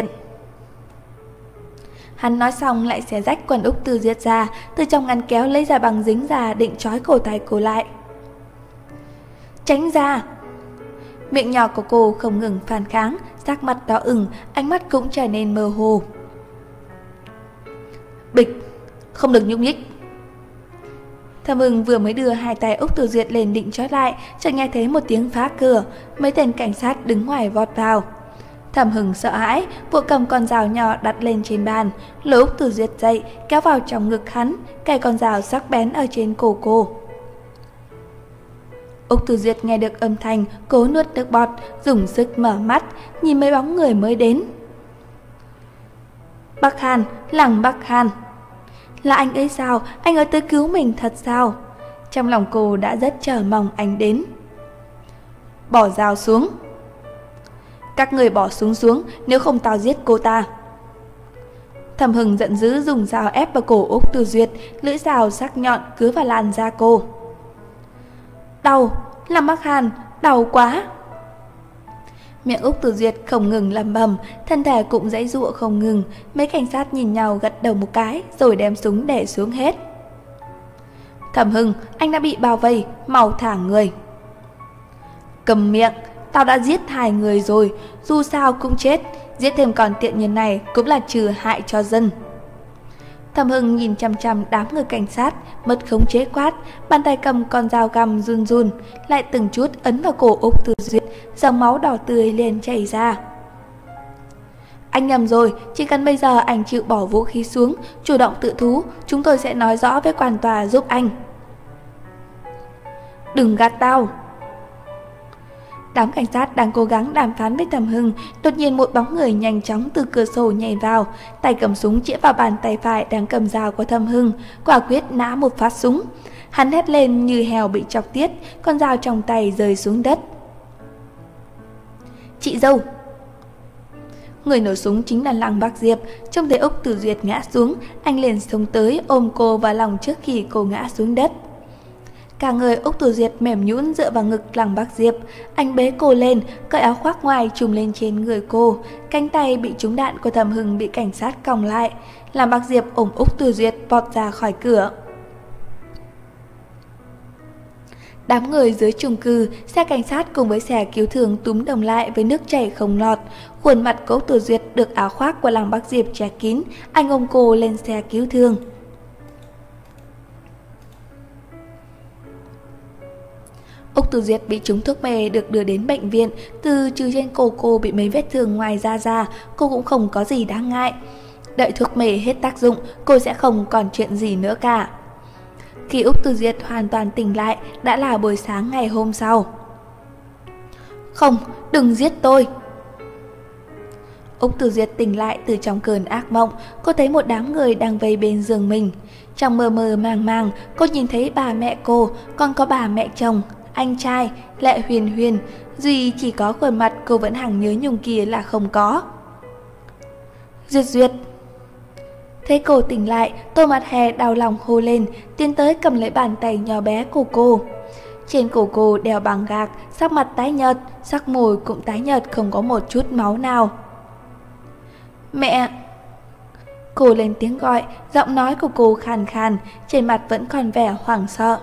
Hắn nói xong lại xé rách quần Úc Tử Duyệt ra, từ trong ngăn kéo lấy ra băng dính ra định trói cổ tay cô lại. Tránh ra! Miệng nhỏ của cô không ngừng phản kháng, sắc mặt đỏ ửng, ánh mắt cũng trở nên mơ hồ. Bịch! Không được nhúc nhích! Thẩm Hưng vừa mới đưa hai tay Úc Tử Duyệt lên định trói lại, chợt nghe thấy một tiếng phá cửa, mấy tên cảnh sát đứng ngoài vọt vào. Thẩm Hưng sợ hãi, vội cầm con dao nhỏ đặt lên trên bàn, lôi Úc Tử Duyệt dậy, kéo vào trong ngực hắn, cài con dao sắc bén ở trên cổ cô. Úc Tử Duyệt nghe được âm thanh, cố nuốt nước bọt, dùng sức mở mắt, nhìn mấy bóng người mới đến. Bắc Hàn, Lăng Bắc Hàn! Là anh ấy sao? Anh ấy tới cứu mình thật sao? Trong lòng cô đã rất chờ mong anh đến. Bỏ dao xuống! Các người bỏ súng xuống, nếu không tao giết cô ta. Thẩm Hưng giận dữ dùng dao ép vào cổ Úc Từ Duyệt, lưỡi dao sắc nhọn cứa vào làn da cô. Đau, Lâm Bắc Hàn, đau quá. Miệng Úc Từ Duyệt không ngừng lẩm bẩm, thân thể cũng giãy giụa không ngừng. Mấy cảnh sát nhìn nhau gật đầu một cái rồi đem súng để xuống hết. Thẩm Hưng, anh đã bị bao vây, mau thả người. Cầm miệng, tao đã giết 2 người rồi, dù sao cũng chết, giết thêm con tiện nhân này cũng là trừ hại cho dân. Thẩm Hưng nhìn chằm chằm đám người cảnh sát, mất khống chế quát, bàn tay cầm con dao găm run run, lại từng chút ấn vào cổ Úc Từ Duyệt, dòng máu đỏ tươi liền chảy ra. Anh nhầm rồi, chỉ cần bây giờ anh chịu bỏ vũ khí xuống, chủ động tự thú, chúng tôi sẽ nói rõ với quan tòa giúp anh. Đừng gạt tao. Đám cảnh sát đang cố gắng đàm phán với Thẩm Hưng, đột nhiên một bóng người nhanh chóng từ cửa sổ nhảy vào, tay cầm súng chĩa vào bàn tay phải đang cầm dao của Thẩm Hưng, quả quyết nã một phát súng. Hắn hét lên như heo bị chọc tiết, con dao trong tay rơi xuống đất. Chị dâu. Người nổ súng chính là Lăng Bác Diệp. Trông thấy Úc Từ Duyệt ngã xuống, anh liền xông tới ôm cô vào lòng trước khi cô ngã xuống đất. Cả người Úc Từ Duyệt mềm nhũn dựa vào ngực Lăng Bác Diệp. Anh bế cô lên, cởi áo khoác ngoài trùm lên trên người cô. Cánh tay bị trúng đạn của Thẩm Hưng bị cảnh sát còng lại. Lăng Bác Diệp ôm Úc Từ Duyệt vọt ra khỏi cửa. Đám người dưới chung cư, xe cảnh sát cùng với xe cứu thương túm đồng lại với nước chảy không lọt. Khuôn mặt của Úc Từ Duyệt được áo khoác của Lăng Bác Diệp che kín. Anh ôm cô lên xe cứu thương. Úc Từ Duyệt bị trúng thuốc mê được đưa đến bệnh viện. Trừ trên cổ cô bị mấy vết thương ngoài da ra, cô cũng không có gì đáng ngại. Đợi thuốc mê hết tác dụng, cô sẽ không còn chuyện gì nữa cả. Khi Úc Từ Duyệt hoàn toàn tỉnh lại, đã là buổi sáng ngày hôm sau. Không, đừng giết tôi. Úc Từ Duyệt tỉnh lại từ trong cơn ác mộng, cô thấy một đám người đang vây bên giường mình. Trong mơ mơ màng màng, cô nhìn thấy bà mẹ cô, còn có bà mẹ chồng, anh trai, Lệ Huyền Huyền, duy chỉ có khuôn mặt cô vẫn hằng nhớ nhung kia là không có. Duyệt Duyệt. Thấy cô tỉnh lại, Tô Mặt Hè đau lòng hô lên, tiến tới cầm lấy bàn tay nhỏ bé của cô. Trên cổ cô đeo bằng gạc, sắc mặt tái nhợt, sắc môi cũng tái nhợt, không có một chút máu nào. Mẹ! Cô lên tiếng gọi, giọng nói của cô khàn khàn, trên mặt vẫn còn vẻ hoảng sợ.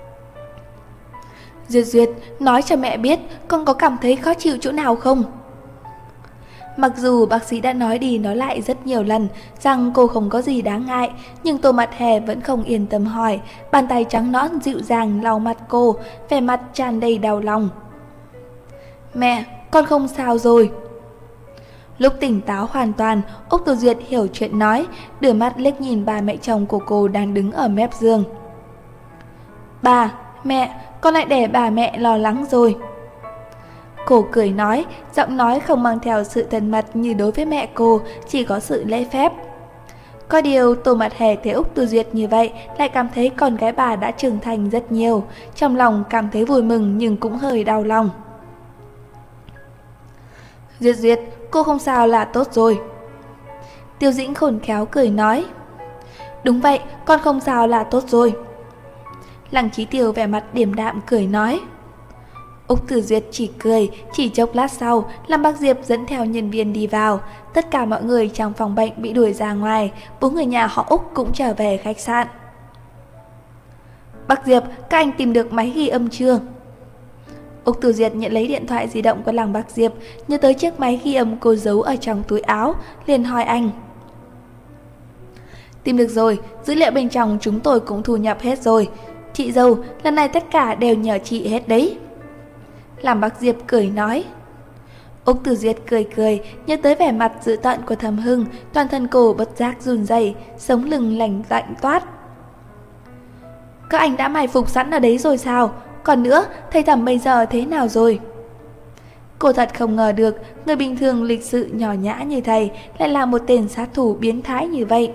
Duyệt Duyệt, nói cho mẹ biết, con có cảm thấy khó chịu chỗ nào không? Mặc dù bác sĩ đã nói đi nói lại rất nhiều lần rằng cô không có gì đáng ngại, nhưng Tô Mặt Hè vẫn không yên tâm hỏi, bàn tay trắng nõn dịu dàng lau mặt cô, vẻ mặt tràn đầy đau lòng. Mẹ, con không sao rồi. Lúc tỉnh táo hoàn toàn, Úc Từ Duyệt hiểu chuyện nói, đưa mắt liếc nhìn bà mẹ chồng của cô đang đứng ở mép giường. Bà, mẹ, con lại để bà mẹ lo lắng rồi. Cô cười nói, giọng nói không mang theo sự thân mật như đối với mẹ cô, chỉ có sự lễ phép. Có điều Tô Mặt Hè thấy Úc Từ Duyệt như vậy, lại cảm thấy con gái bà đã trưởng thành rất nhiều, trong lòng cảm thấy vui mừng nhưng cũng hơi đau lòng. Duyệt Duyệt, cô không sao là tốt rồi. Tiêu Dĩnh khôn khéo cười nói. Đúng vậy, con không sao là tốt rồi. Lăng Chí Tiêu vẻ mặt điềm đạm cười nói. Úc Từ Duyệt chỉ cười, chỉ chốc lát sau, Lâm Bác Diệp dẫn theo nhân viên đi vào. Tất cả mọi người trong phòng bệnh bị đuổi ra ngoài, 4 người nhà họ Úc cũng trở về khách sạn. Bác Diệp, các anh tìm được máy ghi âm chưa? Úc Từ Duyệt nhận lấy điện thoại di động của Lăng Bác Diệp, nhớ tới chiếc máy ghi âm cô giấu ở trong túi áo, liền hỏi anh. Tìm được rồi, dữ liệu bên trong chúng tôi cũng thu nhập hết rồi. Chị dâu, lần này tất cả đều nhờ chị hết đấy. Lăng Bác Diệp cười nói. Úc Từ Duyệt cười cười, nhớ tới vẻ mặt dữ tợn của Thẩm Hưng, toàn thân cô bất giác run rẩy, sống lưng lạnh toát. Các anh đã mai phục sẵn ở đấy rồi sao? Còn nữa, thầy Thẩm bây giờ thế nào rồi? Cô thật không ngờ được, người bình thường lịch sự nhỏ nhã như thầy lại là một tên sát thủ biến thái như vậy.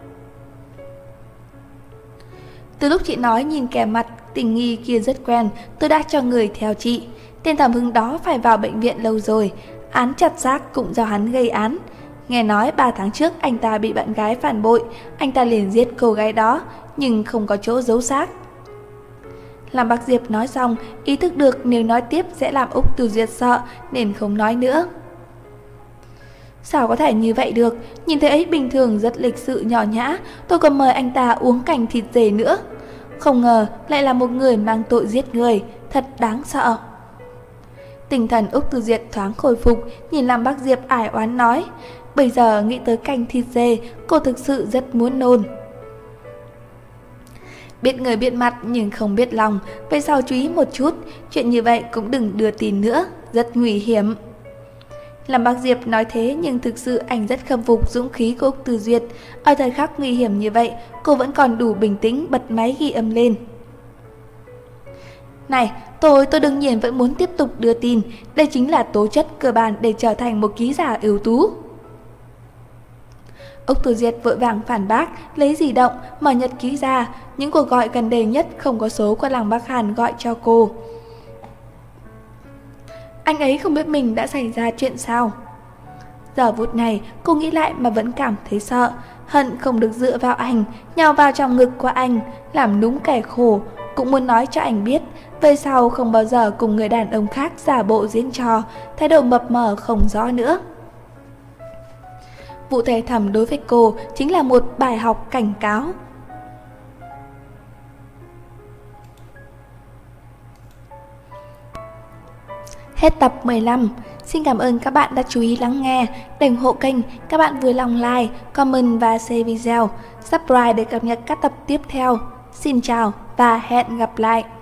Từ lúc chị nói nhìn kẻ mặt tình nghi kia rất quen, tôi đã cho người theo chị. Tên Thẩm Hưng đó phải vào bệnh viện lâu rồi, án chặt xác cũng do hắn gây án. Nghe nói 3 tháng trước anh ta bị bạn gái phản bội, anh ta liền giết cô gái đó, nhưng không có chỗ giấu xác. Lam Bác Diệp nói xong, ý thức được nếu nói tiếp sẽ làm Úc Từ Duyệt sợ nên không nói nữa. Sao có thể như vậy được, nhìn thấy ấy bình thường rất lịch sự nhỏ nhã, tôi còn mời anh ta uống canh thịt dê nữa. Không ngờ lại là một người mang tội giết người, thật đáng sợ. Tinh thần Úc Từ Duyệt thoáng khôi phục, nhìn Lam Bác Diệp ải oán nói, bây giờ nghĩ tới canh thịt dê, cô thực sự rất muốn nôn. Biết người biết mặt nhưng không biết lòng, về sau chú ý một chút, chuyện như vậy cũng đừng đưa tin nữa, rất nguy hiểm. Lam Bác Diệp nói thế nhưng thực sự anh rất khâm phục dũng khí của Úc Từ Duyệt. Ở thời khắc nguy hiểm như vậy, cô vẫn còn đủ bình tĩnh bật máy ghi âm lên. Này, tôi đương nhiên vẫn muốn tiếp tục đưa tin, đây chính là tố chất cơ bản để trở thành một ký giả ưu tú. Úc Từ Duyệt vội vàng phản bác, lấy di động, mở nhật ký ra, những cuộc gọi gần đây nhất không có số của Lăng Bắc Hàn gọi cho cô. Anh ấy không biết mình đã xảy ra chuyện sao. Giờ phút này cô nghĩ lại mà vẫn cảm thấy sợ, hận không được dựa vào anh, nhào vào trong ngực của anh, làm núng kẻ khổ, cũng muốn nói cho anh biết, về sau không bao giờ cùng người đàn ông khác giả bộ diễn trò, thái độ mập mờ không rõ nữa. Vụ thề thầm đối với cô chính là một bài học cảnh cáo. Hết tập 15. Xin cảm ơn các bạn đã chú ý lắng nghe. Để ủng hộ kênh, các bạn vui lòng like, comment và share video, subscribe để cập nhật các tập tiếp theo. Xin chào và hẹn gặp lại.